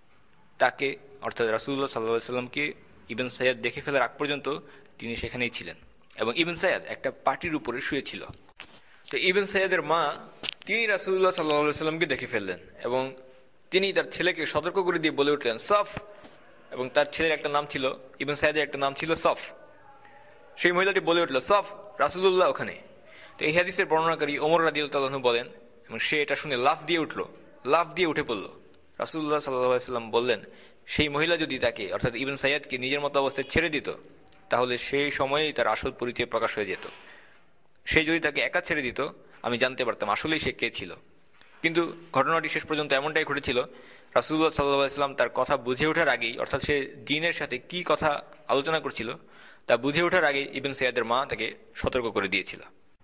A: তাকে, অর্থাৎ রাসূলুল্লাহ সাল্লাল্লাহু আলাইহি ওয়াসাল্লামকে ইবন সাইয়াদ দেখে ফেলার আগ পর্যন্ত তিনি সেখানেই ছিলেন, এবং ইবন সাইয়াদ একটা পাটির উপরে শুয়েছিল। তো ইবন সাইয়াদের মা, তিনি রাসূলুল্লাহ সাল্লাল্লাহু আলাইহি ওয়াসাল্লামকে দেখে ফেললেন, এবং তিনি তার ছেলেকে সতর্ক করে দিয়ে বলে উঠলেন, সফ। এবং তার ছেলের একটা নাম ছিল, ইবন সাইয়াদের একটা নাম ছিল সফ। সেই মহিলাটি বলে উঠল, সফ, রাসূলুল্লাহ ওখানে। তো এই হাদিসের বর্ণনাকারী ওমর রাদিয়াল্লাহু আনহু বলেন, এবং সে এটা শুনে লাফ দিয়ে উঠে পড়ল। রাসূলুল্লাহ সাল্লাল্লাহু আলাইহি ওয়াসাল্লাম বললেন, সেই মহিলা যদি তাকে, অর্থাৎ ইবন সাইয়াদকে নিজের মতো অবস্থায় ছেড়ে দিত, তাহলে সেই সময়েই তার আসল পরিচয় প্রকাশ হয়ে যেত। সে যদি তাকে একা ছেড়ে দিত, আমি জানতে পারতাম আসলেই সে কে ছিল। কিন্তু ঘটনাটি শেষ পর্যন্ত এমনটাই ঘটেছিল, রাসূলুল্লাহ সাল্লাল্লাহু আলাইহি ওয়াসাল্লাম তার কথা বুঝে ওঠার আগেই, অর্থাৎ সে জিনের সাথে কি কথা আলোচনা করছিল তা বুঝে ওঠার আগেই ইবন সাইয়াদের মা তাকে সতর্ক করে দিয়েছিল।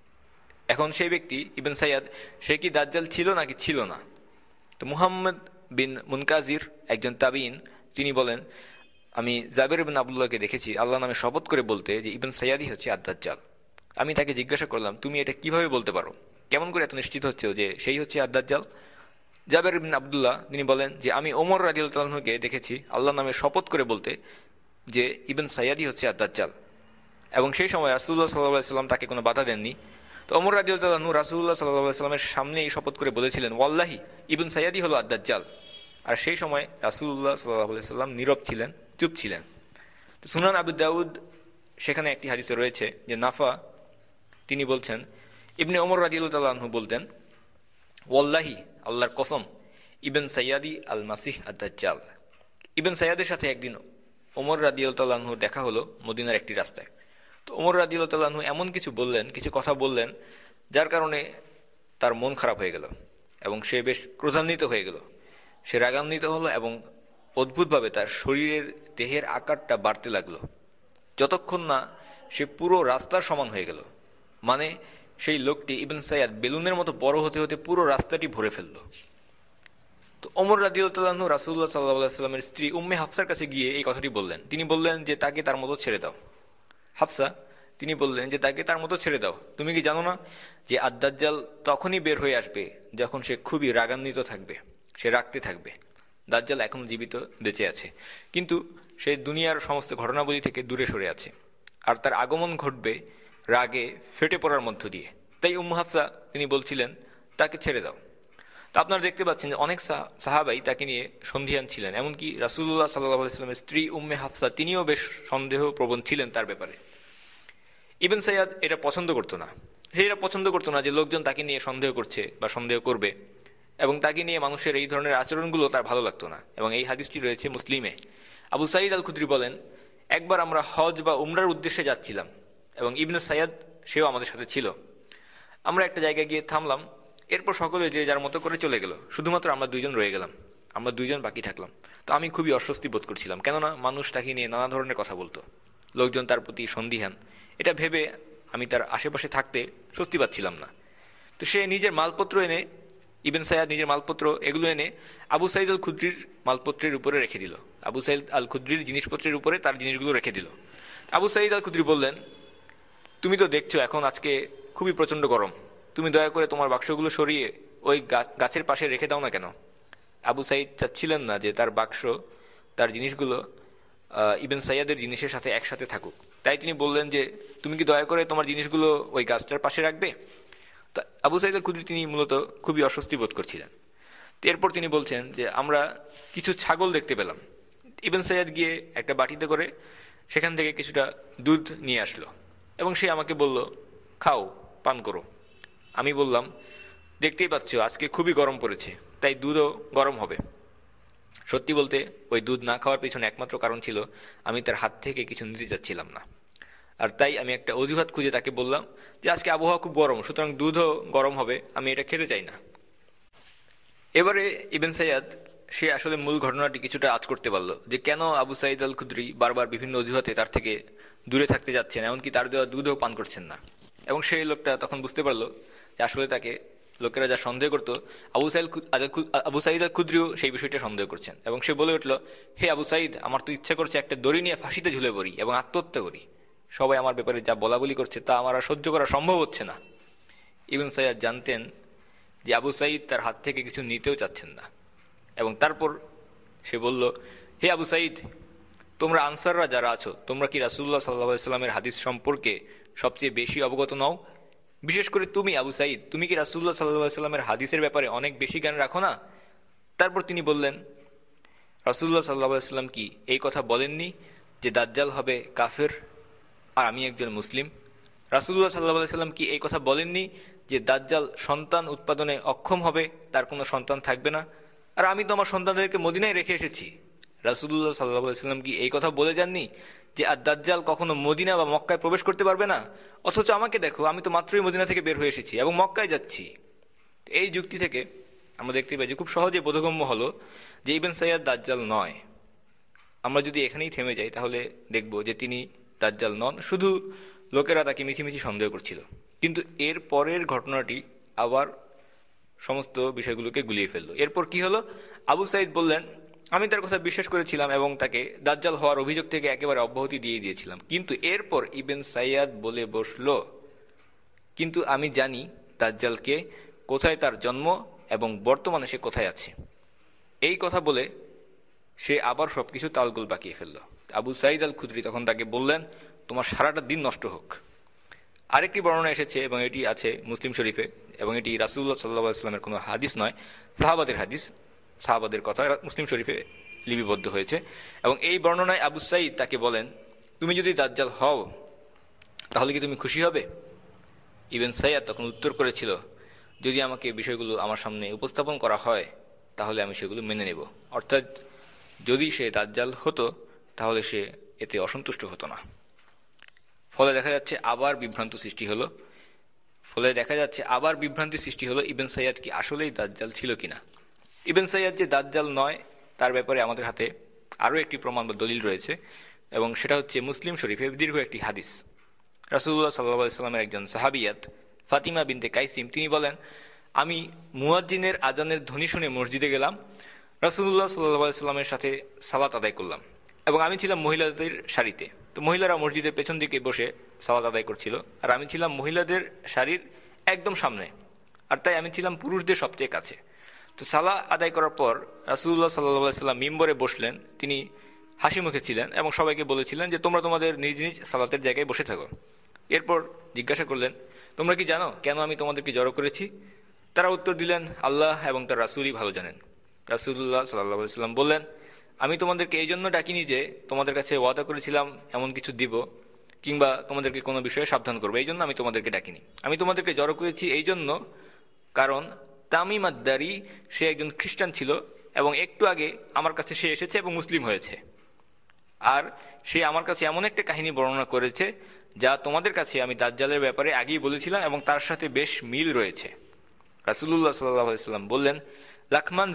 A: এখন সেই ব্যক্তি ইবন সাইয়াদ, সে কি দাজ্জাল ছিল নাকি ছিল না? তো মুহাম্মদ বিন মুনকাজির, একজন তাবিঈন, তিনি বলেন, আমি জাবের বিন আব্দুল্লাহকে দেখেছি আল্লাহ নামে শপথ করে বলতে যে ইবন সাইয়াদই হচ্ছে আদ-দাজ্জাল। আমি তাকে জিজ্ঞাসা করলাম, তুমি এটা কিভাবে বলতে পারো, কেমন করে এত নিশ্চিত হচ্ছে যে সেই হচ্ছে আদ-দাজ্জাল? জাবের বিন আব্দুল্লাহ তিনি বলেন যে আমি ওমর রাদিয়াল্লাহু আনহুকে দেখেছি আল্লাহ নামে শপথ করে বলতে যে ইবন সাইয়াদই হচ্ছে আদ-দাজ্জাল। এবং সেই সময় রাসূলুল্লাহ সাল্লাল্লাহু আলাইহি সাল্লাম তাকে কোনো বাধা দেননি। তো ওমর রাদিয়াল্লাহু আনহু রাসূলুল্লাহ সাল্লাল্লাহু আলাইহি সাল্লামের সামনে এই শপথ করে বলেছিলেন, ওয়াল্লাহি ইবন সাইয়াদি হলো আদ-দাজ্জাল। আর সেই সময় রাসূলুল্লাহ সাল্লাল্লাহু আলাইহি সাল্লাম নীরব ছিলেন, চুপ ছিলেন। তো সুনান আবু দাউদ সেখানে একটি হাদিসে রয়েছে যে নাফা তিনি বলছেন, ইবনে ওমর রাদিয়াল্লাহু আনহু বলতেন, ওয়াল্লাহি আল্লাহর কসম, ইবন সাইয়াদি আল মাসিহ আদ-দাজ্জাল। ইবন সাইয়াদের সাথে একদিন ওমর রাদিয়াল্লাহু আনহু দেখা হলো মদিনার একটি রাস্তায়। তো ওমর রাদিয়াল্লাহু আনহু এমন কিছু বললেন, কিছু কথা বললেন, যার কারণে তার মন খারাপ হয়ে গেল এবং সে বেশ ক্রোধান্বিত হয়ে গেল। সে রাগান্বিত হলো এবং অদ্ভুতভাবে তার শরীরের দেহের আকারটা বাড়তে লাগলো, যতক্ষণ না সে পুরো রাস্তার সমান হয়ে গেল। মানে সেই লোকটি ইবন সাইয়াদ বেলুনের মতো বড় হতে হতে পুরো রাস্তাটি ভরে ফেলল। তো ওমর রাদিয়াল্লাহু আনহু রাসূলুল্লাহ সাল্লাল্লাহু আলাইহি ওয়াসাল্লামের স্ত্রী উম্মে হাফসার কাছে গিয়ে এই কথাটি বললেন। তিনি বললেন যে তাকে তার মতো ছেড়ে দাও। হাফসা তিনি বললেন যে তাকে তার মতো ছেড়ে দাও, তুমি কি জানো না যে আদ-দাজ্জাল তখনই বের হয়ে আসবে যখন সে খুবই রাগান্বিত থাকবে, সে রাগতে থাকবে। দাজ্জাল এখনো জীবিত বেঁচে আছে, কিন্তু সে দুনিয়ার সমস্ত ঘটনাবলী থেকে দূরে সরে আছে, আর তার আগমন ঘটবে রাগে ফেটে পড়ার মধ্য দিয়ে। তাই উম্মু হাফসা তিনি বলছিলেন তাকে ছেড়ে দাও। তা আপনারা দেখতে পাচ্ছেন যে অনেক সাহাবাই তাকে নিয়ে সন্দিহান ছিলেন, এমনকি রাসূলুল্লাহ সাল্লাল্লাহু আলাইহি ওয়াসাল্লামের স্ত্রী উম্মে হাফসা তিনিও বেশ সন্দেহপ্রবণ ছিলেন তার ব্যাপারে। ইবন সাইয়াদ এটা পছন্দ করতো না, সে এটা পছন্দ করতো না যে লোকজন তাকে নিয়ে সন্দেহ করছে বা সন্দেহ করবে, এবং তাকে নিয়ে মানুষের এই ধরনের আচরণগুলো তার ভালো লাগতো না। এবং এই হাদিসটি রয়েছে মুসলিমে। আবু সাঈদ আল খুদরি বলেন, একবার আমরা হজ বা উমরার উদ্দেশ্যে যাচ্ছিলাম এবং ইবনে সাইয়াদ সেও আমাদের সাথে ছিল। আমরা একটা জায়গায় গিয়ে থামলাম, এরপর সকলে যে যার মতো করে চলে গেল, শুধুমাত্র আমরা দুইজন রয়ে গেলাম, আমরা দুইজন বাকি থাকলাম। তো আমি খুবই অস্বস্তি বোধ করছিলাম, কেননা মানুষ তাকে নিয়ে নানা ধরনের কথা বলতো, লোকজন তার প্রতি সন্দিহান, এটা ভেবে আমি তার আশেপাশে থাকতে স্বস্তি পাচ্ছিলাম না। তো সে নিজের মালপত্র এনে, ইবন সাইয়াদ নিজের মালপত্র এগুলো এনে আবু সাঈদ আল খুদরির মালপত্রের উপরে রেখে দিল, আবু সাঈদ আল খুদরির জিনিসপত্রের উপরে তার জিনিসগুলো রেখে দিল। আবু সাঈদ আল খুদরি বললেন, তুমি তো দেখছো এখন আজকে খুবই প্রচন্ড গরম, তুমি দয়া করে তোমার বাক্সগুলো সরিয়ে ওই গাছের পাশে রেখে দাও না কেন। আবু সাঈদ চাচ্ছিলেন না যে তার বাক্স, তার জিনিসগুলো ইবন সাইয়াদের জিনিসের সাথে একসাথে থাকুক, তাই তিনি বললেন যে তুমি কি দয়া করে তোমার জিনিসগুলো ওই গাছটার পাশে রাখবে। তা আবু সাঈদ আল খুদরি তিনি মূলত খুবই অস্বস্তি বোধ করছিলেন। এরপর তিনি বলছেন যে আমরা কিছু ছাগল দেখতে পেলাম। ইবন সাইয়াদ গিয়ে একটা বাটিতে করে সেখান থেকে কিছুটা দুধ নিয়ে আসলো এবং সে আমাকে বলল, খাও, পান করো। আমি বললাম, দেখতেই পাচ্ছ আজকে খুবই গরম পড়েছে, তাই দুধও গরম হবে। সত্যি বলতে ওই দুধ না খাওয়ার পিছনে একমাত্র কারণ ছিল আমি তার হাত থেকে কিছু নিতে চাচ্ছিলাম না, আর তাই আমি একটা অজুহাত খুঁজে তাকে বললাম যে আজকে আবহাওয়া খুব গরম, সুতরাং দুধও গরম হবে, আমি এটা খেতে চাই না। এবারে ইবন সাইয়াদ সে আসলে মূল ঘটনাটি কিছুটা আঁচ করতে পারলো যে কেন আবু সাঈদ আল খুদরি বারবার বিভিন্ন অজুহাতে তার থেকে দূরে থাকতে যাচ্ছেন, এমনকি তার দেওয়া দুধও পান করছেন না। এবং সেই লোকটা তখন বুঝতে পারলো যে আসলে তাকে লোকেরা যা সন্দেহ করতো, আবু সাঈদ আল খুদরিও সেই বিষয়টা সন্দেহ করছেন। এবং সে বলে উঠল, হে আবু সাঈদ, আমার তো ইচ্ছা করছে একটা দড়ি নিয়ে ফাঁসিতে ঝুলে পড়ি এবং আত্মহত্যা করি, সবাই আমার ব্যাপারে যা বলাবলি করছে তা আমার আর সহ্য করা সম্ভব হচ্ছে না। ইবন সাইয়াদ জানতেন যে আবু সাঈদ তার হাত থেকে কিছু নিতেও চাচ্ছেন না, এবং তারপর সে বলল, হে আবু সাঈদ, তোমরা আনসাররা যারা আছো, তোমরা কি রাসূলুল্লাহ সাল্লাল্লাহু আলাইহি ওয়াসাল্লামের হাদিস সম্পর্কে সবচেয়ে বেশি অবগত নও? বিশেষ করে তুমি আবু সাঈদ, তুমি কি রাসূলুল্লাহ সাল্লাল্লাহু আলাইহি ওয়াসাল্লামের হাদিসের ব্যাপারে অনেক বেশি জ্ঞান রাখো না? তারপর তিনি বললেন, রাসূলুল্লাহ সাল্লাল্লাহু আলাইহি ওয়াসাল্লাম কি এই কথা বলেননি যে দাজ্জাল হবে কাফের আর আমি একজন মুসলিম? রাসূলুল্লাহ সাল্লাল্লাহু আলাইহি ওয়াসাল্লাম কি এই কথা বলেননি যে দাজ্জাল সন্তান উৎপাদনে অক্ষম হবে, তার কোনো সন্তান থাকবে না, আর আমি তো আমার সন্তানদেরকে মদিনায় রেখে এসেছি? রাসূলুল্লাহ সাল্লাল্লাহু আলাইহি ওয়াসাল্লাম কি এই কথা বলে যাননি যে দাজ্জাল কখনো মদিনা বা মক্কায় প্রবেশ করতে পারবে না? অথচ আমাকে দেখো, আমি তো মাত্রই মদিনা থেকে বের হয়ে এসেছি এবং মক্কায় যাচ্ছি। এই যুক্তি থেকে আমরা দেখতে পাই যে খুব সহজে বোধগম্য হলো যে ইবন সাইয়াদ দাজ্জাল নয়। আমরা যদি এখানেই থেমে যাই তাহলে দেখব যে তিনি দাজ্জাল নন, শুধু লোকেরা তাকে মিছিমিছি সন্দেহ করছিল। কিন্তু এর পরের ঘটনাটি আবার সমস্ত বিষয়গুলোকে গুলিয়ে ফেললো। এরপর কি হলো? আবু সাঈদ বললেন, আমি তার কথা বিশ্বাস করেছিলাম এবং তাকে দাজ্জাল হওয়ার অভিযোগ থেকে একেবারে অব্যাহতি দিয়ে দিয়েছিলাম। কিন্তু এরপর ইবন সাইয়াদ বলে বসলো, কিন্তু আমি জানি দাজ্জালকে, কোথায় তার জন্ম এবং বর্তমানে সে কোথায় আছে। এই কথা বলে সে আবার সবকিছু তালগোল পাকিয়ে ফেলল। আবু সাঈদ আল খুদরি তখন তাকে বললেন, তোমার সারাটা দিন নষ্ট হোক। আরেকটি বর্ণনা এসেছে এবং এটি আছে মুসলিম শরীফে, এবং এটি রাসূলুল্লাহ সাল্লাল্লাহু আলাইহি ওয়াসাল্লামের কোনো হাদিস নয়, সাহাবাদের হাদিস, সাহাবাদের কথা মুসলিম শরীফে লিপিবদ্ধ হয়েছে। এবং এই বর্ণনায় আবু সাঈদ তাকে বলেন, তুমি যদি দাজ্জাল হও তাহলে কি তুমি খুশি হবে? ইবন সাইয়াদ তখন উত্তর করেছিল, যদি আমাকে বিষয়গুলো আমার সামনে উপস্থাপন করা হয় তাহলে আমি সেগুলো মেনে নেব। অর্থাৎ যদি সে দাজ্জাল হতো তাহলে সে এতে অসন্তুষ্ট হতো না। ফলে দেখা যাচ্ছে আবার বিভ্রান্তি সৃষ্টি হলো ইবন সাইয়াদ কি আসলেই দাজ্জাল ছিল কিনা। ইবন সাইয়াদ যে দাজ্জাল নয় তার ব্যাপারে আমাদের হাতে আরও একটি প্রমাণ বা দলিল রয়েছে, এবং সেটা হচ্ছে মুসলিম শরীফে দীর্ঘ একটি হাদিস। রাসূলুল্লাহ সাল্লাল্লাহু আলাইহি ওয়াসাল্লামের একজন সাহাবিয়াত ফাতিমা বিনতে কাইসিম তিনি বলেন, আমি মুয়াজ্জিনের আজানের ধ্বনি শুনে মসজিদে গেলাম, রাসূলুল্লাহ সাল্লাল্লাহু আলাইহি ওয়াসাল্লামের সাথে সালাত আদায় করলাম, এবং আমি ছিলাম মহিলাদের সারিতে। তো মহিলারা মসজিদের পেছন দিকে বসে সালাত আদায় করছিল, আর আমি ছিলাম মহিলাদের সারির একদম সামনে, আর তাই আমি ছিলাম পুরুষদের সবচেয়ে কাছে। তো সালাত আদায় করার পর রাসূলুল্লাহ সাল্লাল্লাহু আলাইহি ওয়াসাল্লাম মিম্বরে বসলেন। তিনি হাসি মুখে ছিলেন এবং সবাইকে বলেছিলেন যে তোমরা তোমাদের নিজ নিজ সালাতের জায়গায় বসে থাকো। এরপর জিজ্ঞাসা করলেন, তোমরা কি জানো কেন আমি তোমাদেরকে জড়ো করেছি? তারা উত্তর দিলেন, আল্লাহ এবং তার রাসূলই ভালো জানেন। রাসূলুল্লাহ সাল্লাল্লাহু আলাইহি ওয়াসাল্লাম বললেন, আমি তোমাদেরকে এই জন্য ডাকিনি যে তোমাদের কাছে ওয়াদা করেছিলাম এমন কিছু দিব কিংবা তোমাদেরকে কোনো বিষয়ে সাবধান করবো, এই জন্য আমি তোমাদেরকে ডাকিনি। আমি তোমাদেরকে জড়ো করেছি এই জন্য কারণ তামিম আদ-দারি সে একজন খ্রিস্টান ছিল এবং একটু আগে আমার কাছে সে এসেছে এবং মুসলিম হয়েছে, আর সে আমার কাছে এমন একটা কাহিনী বর্ণনা করেছে যা তোমাদের কাছে আমি দাজ্জালের ব্যাপারে আগেই বলেছিলাম এবং তার সাথে বেশ মিল রয়েছে। রাসূলুল্লাহ সাল্লাল্লাহু আলাইহি ওয়াসাল্লাম বললেন, লাখমান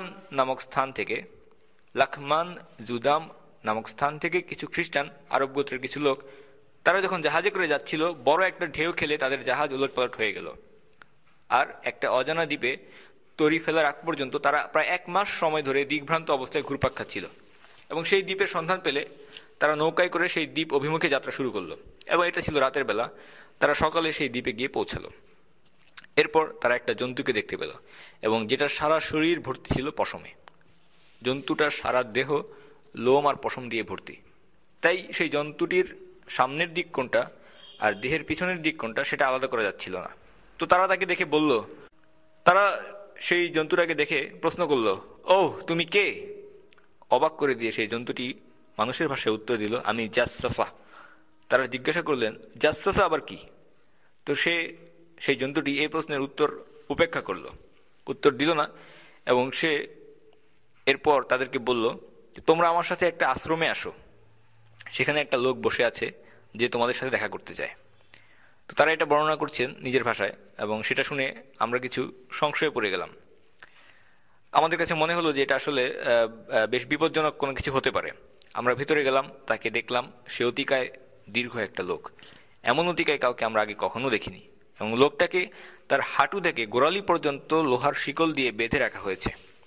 A: জুদাম নামক স্থান থেকে কিছু খ্রিস্টান আরব গোত্রের কিছু লোক, তারা যখন জাহাজে করে যাচ্ছিল বড় একটা ঢেউ খেলে তাদের জাহাজ উলটপালট হয়ে গেল, আর একটা অজানা দ্বীপে তরি ফেলার আগ পর্যন্ত তারা প্রায় 1 মাস সময় ধরে দিগ্ভ্রান্ত অবস্থায় ঘুরপাক খাচ্ছিল, এবং সেই দ্বীপের সন্ধান পেলে তারা নৌকায় করে সেই দ্বীপ অভিমুখে যাত্রা শুরু করলো, এবং এটা ছিল রাতের বেলা। তারা সকালে সেই দ্বীপে গিয়ে পৌঁছালো। এরপর তারা একটা জন্তুকে দেখতে পেল, এবং যেটার সারা শরীর ভর্তি ছিল পশমে। জন্তুটার সারা দেহ লোম আর পশম দিয়ে ভর্তি, তাই সেই জন্তুটির সামনের দিক কোনটা আর দেহের পিছনের দিক কোনটা সেটা আলাদা করা যাচ্ছিল না। তো তারা তাকে দেখে বলল, তারা সেই জন্তুটাকে দেখে প্রশ্ন করল, ও তুমি কে? অবাক করে দিয়ে সেই জন্তুটি মানুষের ভাষায় উত্তর দিল, আমি জাসসাসা। তারা জিজ্ঞাসা করলেন, জাসসাসা আবার কি? তো সেই জন্তুটি এই প্রশ্নের উত্তর উপেক্ষা করলো, উত্তর দিল না, এবং সে এরপর তাদেরকে বলল যে তোমরা আমার সাথে একটা আশ্রমে আসো, সেখানে একটা লোক বসে আছে যে তোমাদের সাথে দেখা করতে চায়। তো তারা এটা বর্ণনা করছেন নিজের ভাষায়, এবং সেটা শুনে আমরা কিছু সংশয়ে পড়ে গেলাম। আমাদের কাছে মনে হলো যে এটা আসলে বেশ বিপজ্জনক কোনো কিছু হতে পারে। আমরা ভিতরে গেলাম, তাকে দেখলাম সে অতিকায় দীর্ঘ একটা লোক। এমন অতিকায় কাউকে আমরা আগে কখনো দেখিনি, এবং লোকটাকে তার হাঁটু থেকে গোড়ালি পর্যন্ত লোহার শিকল দিয়ে বেঁধে রাখা হয়েছে।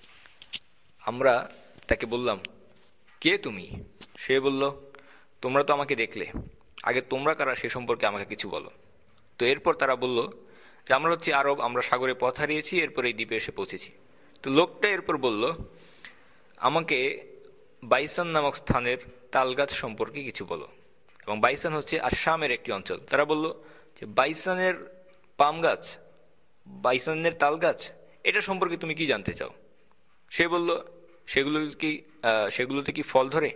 A: আমরা তাকে বললাম, কে তুমি? সে বলল, তোমরা তো আমাকে দেখলে, আগে তোমরা কারা সে সম্পর্কে আমাকে কিছু বলো। তো এরপর তারা বলল যে আমরা হচ্ছে আরব, আমরা সাগরে পথ হারিয়েছি, এরপর এই দ্বীপে এসে পৌঁছেছি। তো লোকটা এরপর বলল, আমাকে বাইসান নামক স্থানের তালগাছ সম্পর্কে কিছু বলো। এবং বাইসান হচ্ছে আসামের একটি অঞ্চল। তারা বলল যে বাইসানের পাম গাছ, বাইসানের তাল গাছ, এটা সম্পর্কে তুমি কি জানতে চাও? সে বলল, সেগুলোতে কি ফল ধরে?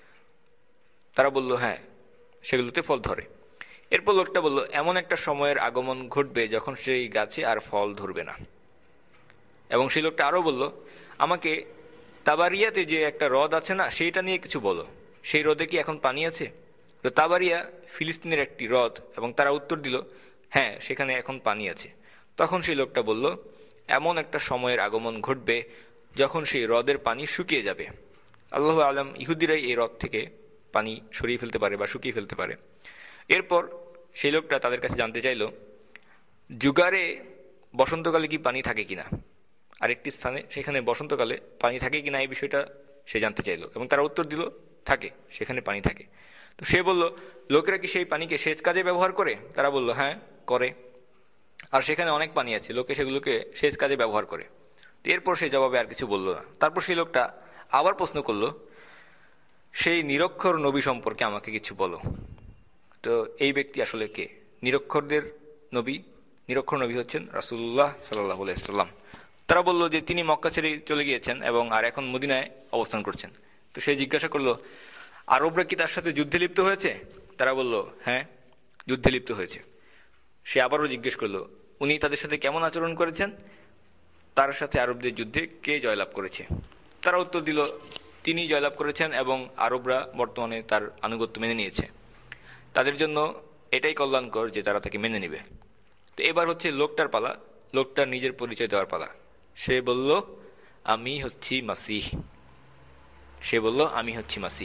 A: তারা বলল, হ্যাঁ, সেগুলোতে ফল ধরে। এরপর লোকটা বলল, এমন একটা সময়ের আগমন ঘটবে যখন সেই গাছে আর ফল ধরবে না। এবং সেই লোকটা আরও বলল, আমাকে তাবারিয়াতে যে একটা হ্রদ আছে না, সেইটা নিয়ে কিছু বলো, সেই হ্রদে কি এখন পানি আছে? তো তাবারিয়া ফিলিস্তিনের একটি হ্রদ, এবং তারা উত্তর দিল, হ্যাঁ, সেখানে এখন পানি আছে। তখন সেই লোকটা বলল, এমন একটা সময়ের আগমন ঘটবে যখন সেই হ্রদের পানি শুকিয়ে যাবে। আল্লাহু আলাম, ইহুদিরাই এই হ্রদ থেকে পানি সরিয়ে ফেলতে পারে বা শুকিয়ে ফেলতে পারে। এরপর সেই লোকটা তাদের কাছে জানতে চাইল, জুগারে বসন্তকালে কি পানি থাকে কিনা, আরেকটি স্থানে সেখানে বসন্তকালে পানি থাকে কিনা, এই বিষয়টা সে জানতে চাইল, এবং তারা উত্তর দিল, থাকে, সেখানে পানি থাকে। তো সে বলল, লোকেরা কি সেই পানিকে সেচ কাজে ব্যবহার করে? তারা বলল, হ্যাঁ, করে, আর সেখানে অনেক পানি আছে, লোকে সেগুলোকে সেচ কাজে ব্যবহার করে। এরপর সে জবাবে আর কিছু বলল না। তারপর সেই লোকটা আবার প্রশ্ন করল, সেই নিরক্ষর নবী সম্পর্কে আমাকে কিছু বলো। তো এই ব্যক্তি আসলে কে? নিরক্ষরদের নবী, নিরক্ষর নবী হচ্ছেন রাসূলুল্লাহ সাল্লাল্লাহু আলাইহি ওয়াসাল্লাম। তারা বলল যে তিনি মক্কা ছেড়ে চলে গিয়েছেন এবং আর এখন মদিনায় অবস্থান করছেন। তো সে জিজ্ঞাসা করলো, আরবরা কি তার সাথে যুদ্ধে লিপ্ত হয়েছে? তারা বলল, হ্যাঁ, যুদ্ধে লিপ্ত হয়েছে। সে আবারও জিজ্ঞেস করলো, উনি তাদের সাথে কেমন আচরণ করেছেন? তার সাথে আরবদের যুদ্ধে কে জয়লাভ করেছে? তারা উত্তর দিল, তিনি জয়লাভ করেছেন এবং আরবরা বর্তমানে তার আনুগত্য মেনে নিয়েছে। তাদের জন্য এটাই কল্যাণকর যে তারা তাকে মেনে নেবে। তো এবার হচ্ছে লোকটার পালা, লোকটার নিজের পরিচয় দেওয়ার পালা। সে বলল, আমি হচ্ছি মাসিহ। সে বলল, আমি হচ্ছি মাসিহ।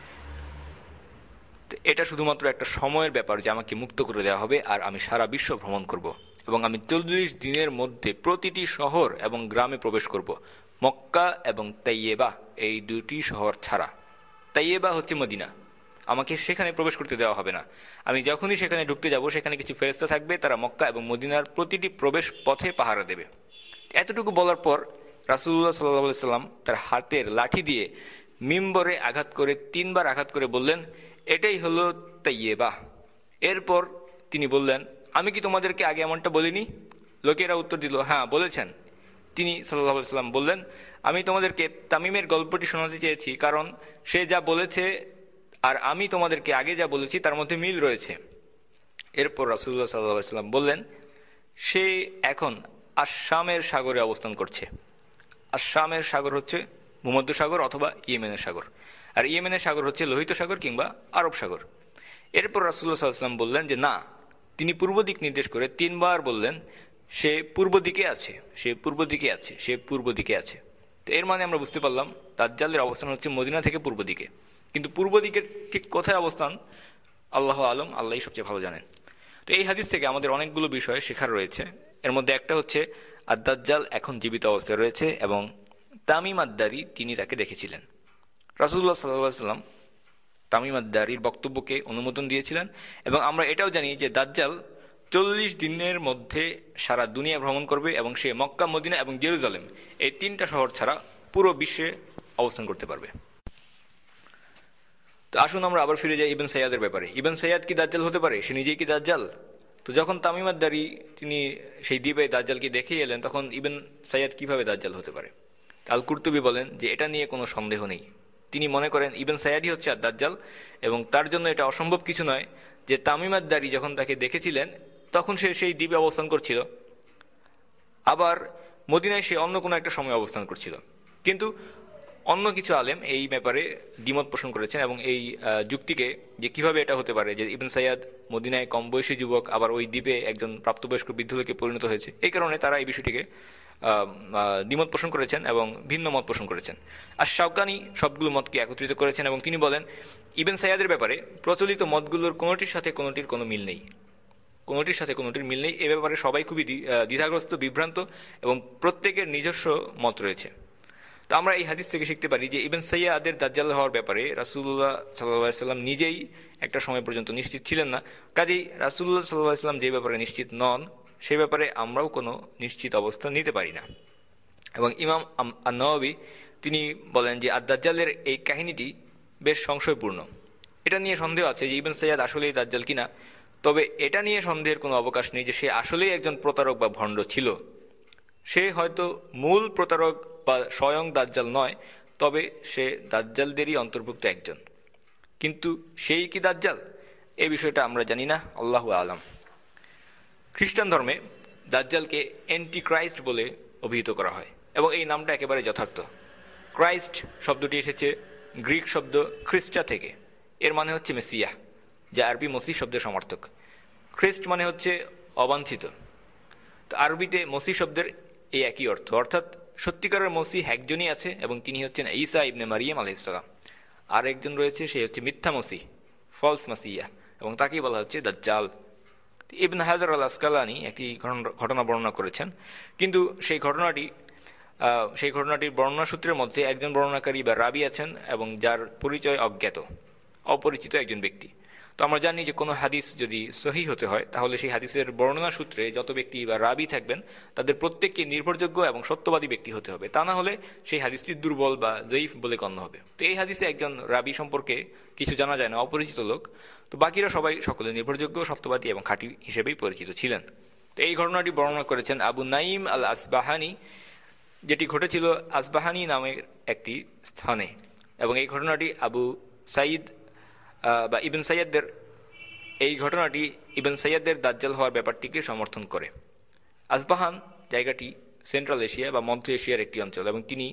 A: তো এটা শুধুমাত্র একটা সময়ের ব্যাপার যে আমাকে মুক্ত করে দেওয়া হবে আর আমি সারা বিশ্ব ভ্রমণ করব এবং আমি 40 দিনের মধ্যে প্রতিটি শহর এবং গ্রামে প্রবেশ করব, মক্কা এবং তাইয়েবা এই দুটি শহর ছাড়া। তাইয়েবা হচ্ছে মদিনা, আমাকে সেখানে প্রবেশ করতে দেওয়া হবে না। আমি যখনই সেখানে ঢুকতে যাব সেখানে কিছু ফেরেশতা থাকবে, তারা মক্কা এবং মদিনার প্রতিটি প্রবেশ পথে পাহারা দেবে। এতটুকু বলার পর রাসূলুল্লাহ সাল্লাল্লাহু আলাইহি সাল্লাম তার হাতের লাঠি দিয়ে মিম্বরে আঘাত করে 3 বার আঘাত করে বললেন, এটাই হলো তাইয়েবা। এরপর তিনি বললেন, আমি কি তোমাদেরকে আগে এমনটা বলিনি? লোকেরা উত্তর দিল, হ্যাঁ বলেছেন। তিনি সাল্লাল্লাহু আলাইহি সাল্লাম বললেন, আমি তোমাদেরকে তামিমের গল্পটি শোনাতে চেয়েছি, কারণ সে যা বলেছে আর আমি তোমাদেরকে আগে যা বলেছি তার মধ্যে মিল রয়েছে। এরপর রাসূলুল্লাহ সাল্লাল্লাহু আলাইহি সাল্লাম বললেন, সে এখন আশামের সাগরে অবস্থান করছে। আশামের সাগর হচ্ছে ভূমধ্য সাগর অথবা ইয়েমেনের সাগর, আর ইয়েমেনের সাগর হচ্ছে লোহিত সাগর কিংবা আরব সাগর। এরপর রাসূলুল্লাহ সাল্লাল্লাহু আলাইহি ওয়াসাল্লাম বললেন যে না, তিনি পূর্ব দিক নির্দেশ করে 3 বার বললেন, সে পূর্ব দিকে আছে, সে পূর্ব দিকে আছে, সে পূর্ব দিকে আছে। তো এর মানে আমরা বুঝতে পারলাম দাজ্জালের অবস্থান হচ্ছে মদিনা থেকে পূর্ব দিকে, কিন্তু পূর্ব দিকের ঠিক কোথায় অবস্থান আল্লাহ আলম, আল্লাহই সবচেয়ে ভালো জানেন। তো এই হাদিস থেকে আমাদের অনেকগুলো বিষয় শেখার রয়েছে। এর মধ্যে একটা হচ্ছে আদ-দাজ্জাল এখন জীবিত অবস্থায় রয়েছে এবং তামিম আদ-দারি তিনি তাকে দেখেছিলেন। রাসূলুল্লাহ সাল্লাল্লাহু আলাইহি ওয়াসাল্লাম তামিম আদ-দারির বক্তব্যকে অনুমোদন দিয়েছিলেন এবং আমরা এটাও জানি যে দাজ্জাল 40 দিনের মধ্যে সারা দুনিয়া ভ্রমণ করবে এবং সে মক্কা, মদিনা এবং জেরুজালেম এই 3টা শহর ছাড়া পুরো বিশ্বে অবস্থান করতে পারবে। তো আসুন আমরা আবার ফিরে যাই ইবন সাইয়াদের ব্যাপারে। ইবন সাইয়াদ কি দাজ্জাল হতে পারে? সে নিজেই কি দাজ্জাল? তো যখন তামিম আদ-দারি তিনি সেই দ্বীপে দাজ্জালকে দেখে এলেন, তখন ইবন সাইয়াদ কিভাবে দাজ্জাল হতে পারে? আল কুরতুবী বলেন যে এটা নিয়ে কোনো সন্দেহ নেই। তিনি মনে করেন ইবন সাইয়াদই হচ্ছে দাজ্জাল এবং তার জন্য এটা অসম্ভব কিছু নয় যে তামিম আদ-দারি যখন তাকে দেখেছিলেন তখন সে সেই দ্বীপে অবস্থান করছিল, আবার মদিনায় সে অন্য কোনো একটা সময় অবস্থান করছিল। কিন্তু অন্য কিছু আলেম এই ব্যাপারে দ্বিমত পোষণ করেছেন এবং এই যুক্তিকে যে কিভাবে এটা হতে পারে যে ইবন সাইয়াদ মদিনায় কম বয়সী যুবক আবার ওই দ্বীপে একজন প্রাপ্তবয়স্ক বৃদ্ধ লোকে পরিণত হয়েছে, এই কারণে তারা এই বিষয়টিকে দ্বিমত পোষণ করেছেন এবং ভিন্ন মত পোষণ করেছেন। আর শাওকানি সবগুলো মতকে একত্রিত করেছেন এবং তিনি বলেন ইবন সাইয়াদের ব্যাপারে প্রচলিত মতগুলোর কোনোটির সাথে কোনোটির কোনো মিল নেই, কোনোটির সাথে কোনোটির মিল নেই। এ ব্যাপারে সবাই খুবই দ্বিধাগ্রস্ত, বিভ্রান্ত এবং প্রত্যেকের নিজস্ব মত রয়েছে। তো আমরা এই হাদিস থেকে শিখতে পারি যে ইবন সাইয়াদের দাজ্জাল হওয়ার ব্যাপারে রাসূলুল্লাহ সাল্লাল্লাহু আলাইহি ওয়াসাল্লাম নিজেই একটা সময় পর্যন্ত নিশ্চিত ছিলেন না। কাজেই রাসূলুল্লাহ সাল্লাল্লাহু আলাইহি ওয়াসাল্লাম যে ব্যাপারে নিশ্চিত নন সে ব্যাপারে আমরাও কোনো নিশ্চিত অবস্থান নিতে পারি না। এবং ইমাম আন-নওয়াবী তিনি বলেন যে আদ-দাজ্জালের এই কাহিনীটি বেশ সংশয়পূর্ণ। এটা নিয়ে সন্দেহ আছে যে ইবন সাইয়াদ আসলেই দাজ্জাল কিনা, তবে এটা নিয়ে সন্দেহের কোনো অবকাশ নেই যে সে আসলেই একজন প্রতারক বা ভণ্ড ছিল। সে হয়তো মূল প্রতারক বা স্বয়ং দাজ্জাল নয়, তবে সে দাজ্জালদেরই অন্তর্ভুক্ত একজন। কিন্তু সেই কি দাজ্জাল, এই বিষয়টা আমরা জানি না, আল্লাহু আলাম। খ্রিস্টান ধর্মে দাজ্জালকে অ্যান্টি ক্রাইস্ট বলে অভিহিত করা হয় এবং এই নামটা একেবারে যথার্থ। ক্রাইস্ট শব্দটি এসেছে গ্রিক শব্দ খ্রিস্টা থেকে, এর মানে হচ্ছে মেসিয়া, যা আরবি মসিহ শব্দের সমার্থক। খ্রিস্ট মানে হচ্ছে অবাঞ্ছিত। তো আরবিতে মসিহ শব্দের এই একই অর্থ, অর্থাৎ সত্যিকারের মসিহ একজনই আছে এবং তিনি হচ্ছেন ঈসা ইবনে মারিয়াম আলাইহিস সালাম। আর একজন রয়েছে, সে হচ্ছে মিথ্যা মসিহ, ফলস মাসিয়া, এবং তাকেই বলা হচ্ছে দাজ্জাল। ইবন হাজার আল আসকালানি একটি ঘটনা বর্ণনা করেছেন, কিন্তু সেই ঘটনাটির বর্ণনা সূত্রের মধ্যে একজন বর্ণনাকারী বা রাবি আছেন এবং যার পরিচয় অজ্ঞাত, অপরিচিত একজন ব্যক্তি। তো আমরা জানি যে কোনো হাদিস যদি সহি হতে হয় তাহলে সেই হাদিসের বর্ণনা সূত্রে যত ব্যক্তি বা রাবি থাকবেন তাদের প্রত্যেককে নির্ভরযোগ্য এবং সত্যবাদী ব্যক্তি হতে হবে, তা না হলে সেই হাদিসটি দুর্বল বা জয়ীফ বলে গণ্য হবে। তো এই হাদিসে একজন রাবি সম্পর্কে কিছু জানা যায় না, অপরিচিত লোক, তো বাকিরা সবাই সকলে নির্ভরযোগ্য, সত্যবাদী এবং খাঁটি হিসেবেই পরিচিত ছিলেন। তো এই ঘটনাটি বর্ণনা করেছেন আবু নাইম আল আসবাহানি, যেটি ঘটেছিল আসবাহানি নামের একটি স্থানে, এবং এই ঘটনাটি আবু সাইদ বা ইবন সাইয়াদদের দাজ্জাল হওয়ার ব্যাপারটিকে সমর্থন করে। আসবাহান জায়গাটি সেন্ট্রাল এশিয়া বা মধ্য এশিয়ার একটি অঞ্চল, এবং তিনি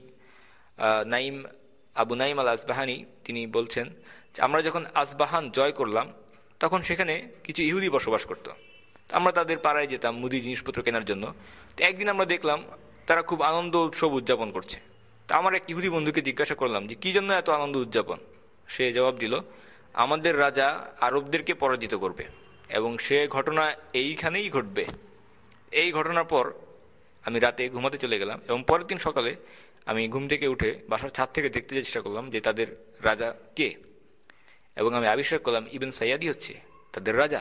A: আবু নাইম আল আসবাহানি তিনি বলছেন যে আমরা যখন আসবাহান জয় করলাম তখন সেখানে কিছু ইহুদি বসবাস করত। আমরা তাদের পাড়ায় যেতাম মুদি জিনিসপত্র কেনার জন্য। তো একদিন আমরা দেখলাম তারা খুব আনন্দ উৎসব উদযাপন করছে। তা আমার এক ইহুদি বন্ধুকে জিজ্ঞাসা করলাম যে কী জন্য এত আনন্দ উদযাপন। সে জবাব দিল, আমাদের রাজা আরবদেরকে পরাজিত করবে এবং সে ঘটনা এইখানেই ঘটবে। এই ঘটনার পর আমি রাতে ঘুমাতে চলে গেলাম, এবং পরের দিন সকালে আমি ঘুম থেকে উঠে বাসার ছাদ থেকে দেখতে চেষ্টা করলাম যে তাদের রাজা কে, এবং আমি আবিষ্কার করলাম ইবন সাইয়াদই হচ্ছে তাদের রাজা।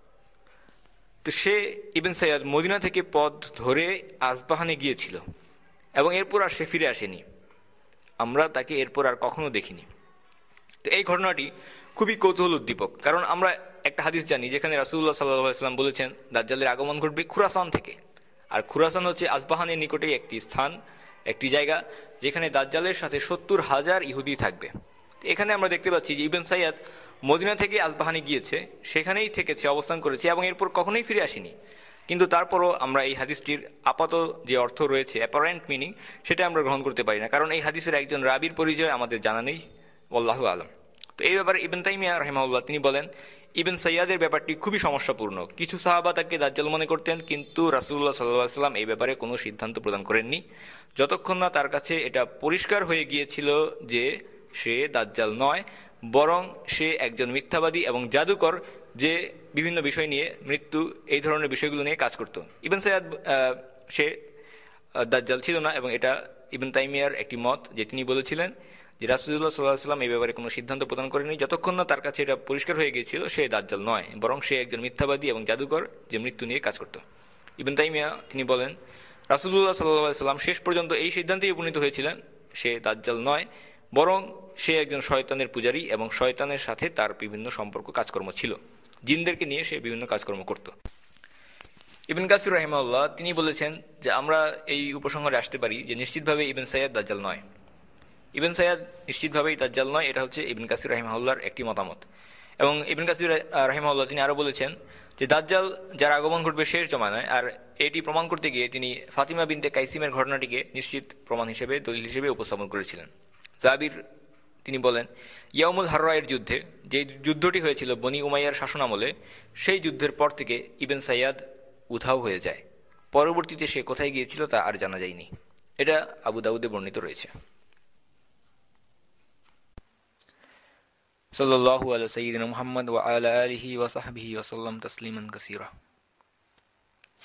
A: তো সে ইবন সাইয়াদ মদিনা থেকে পথ ধরে আসবাহানে গিয়েছিল এবং এরপর আর সে ফিরে আসেনি। আমরা তাকে এরপর আর কখনো দেখিনি। তো এই ঘটনাটি খুবই কৌতূহল উদ্দীপক, কারণ আমরা একটা হাদিস জানি যেখানে রাসূলুল্লাহ সাল্লাল্লাহু আলাইহি ওয়াসাল্লাম বলেছেন দাজ্জালের আগমন ঘটবে খুরাসান থেকে, আর খুরাসান হচ্ছে আসবাহানের নিকটেই একটি স্থান, একটি জায়গা যেখানে দাজ্জালের সাথে 70,000 ইহুদি থাকবে। এখানে আমরা দেখতে পাচ্ছি যে ইবন সাইয়াদ মদিনা থেকে আসবাহানে গিয়েছে, সেখানেই থেকেছে, অবস্থান করেছে এবং এরপর কখনোই ফিরে আসেনি। কিন্তু তারপরও আমরা এই হাদিসটির আপাত যে অর্থ রয়েছে, অ্যাপারেন্ট মিনিং, সেটা আমরা গ্রহণ করতে পারি না, কারণ এই হাদিসের একজন রাবির পরিচয় আমাদের জানা নেই, আল্লাহু আলম। তো এই ব্যাপারে ইবন তাইমিয়া রাহিমাহুল্লাহ তিনি বলেন ইবন সাইয়াদের ব্যাপারটি খুবই সমস্যাপূর্ণ। কিছু সাহাবা তাকে দাজ্জাল মনে করতেন, কিন্তু রাসূলুল্লাহ সাল্লাল্লাহু আলাইহি ওয়াসাল্লাম এই ব্যাপারে কোনো সিদ্ধান্ত প্রদান করেননি যতক্ষণ না তার কাছে এটা পরিষ্কার হয়ে গিয়েছিল যে সে দাজ্জাল নয়, বরং সে একজন মিথ্যাবাদী এবং জাদুকর যে বিভিন্ন বিষয় নিয়ে, মৃত্যু, এই ধরনের বিষয়গুলো নিয়ে কাজ করত। ইবন সাইয়াদ সে দাজ্জাল ছিল না, এবং এটা ইবন তাইমিয়ার একটি মত যে তিনি বলেছিলেন যে রাসূলুল্লাহ সাল্লাল্লাহু আলাইহি ওয়াসাল্লাম এই ব্যাপারে কোনো সিদ্ধান্ত প্রদান করেনি যতক্ষণ না তার কাছে এটা পরিষ্কার হয়ে গিয়েছিল সে দাজ্জাল নয়, বরং সে একজন মিথ্যাবাদী এবং জাদুকর যে মৃত্যু নিয়ে কাজ করত। ইবন তাইমিয়া তিনি বলেন রাসূলুল্লাহ সাল্লাল্লাহু আলাইহি ওয়াসাল্লাম শেষ পর্যন্ত এই সিদ্ধান্তেই উপনীত হয়েছিলেন সে দাজ্জাল নয়, বরং সে একজন শয়তানের পূজারী এবং শয়তানের সাথে তার বিভিন্ন সম্পর্ক কাজকর্ম ছিল, জিনদেরকে নিয়ে সে বিভিন্ন কাজকর্ম করত। ইবন কাসির রাহিমাহুল্লাহ তিনি বলেছেন যে আমরা এই উপসংহারে আসতে পারি যে নিশ্চিতভাবে ইবন সাইয়াদ দাজ্জাল নয়। ইবন সাইয়াদ নিশ্চিতভাবেই দাজ্জাল নয়, এটা হচ্ছে ইবন কাসির রাহিমাহুল্লাহর একটি মতামত। এবং ইবন কাসির রাহিমাহুল্লাহ তিনি আরও বলেছেন যে দাজ্জাল যার আগমন ঘটবে শেষ জমানায়, আর এটি প্রমাণ করতে গিয়ে তিনি ফাতিমা বিনতে কাইসিমের ঘটনাটিকে নিশ্চিত প্রমাণ হিসেবে, দলিল হিসেবে উপস্থাপন করেছিলেন। জাবির তিনি বলেন ইয়াউমুল হাররায়ের যুদ্ধে, যে যুদ্ধটি হয়েছিল বনি উমাইয়ার শাসনামলে, সেই যুদ্ধের পর থেকে ইবন সাইয়াদ উধাও হয়ে যায়। পরবর্তীতে সে কোথায় গিয়েছিল তা আর জানা যায়নি। এটা আবু দাউদে বর্ণিত রয়েছে। সাল্লাল্লাহু আলা সাইয়্যিদিনা মুহাম্মদ ওয়া আলা আলিহি ওয়া সাহবিহি ওয়া সাল্লাম তাসলিমান কাসীরা।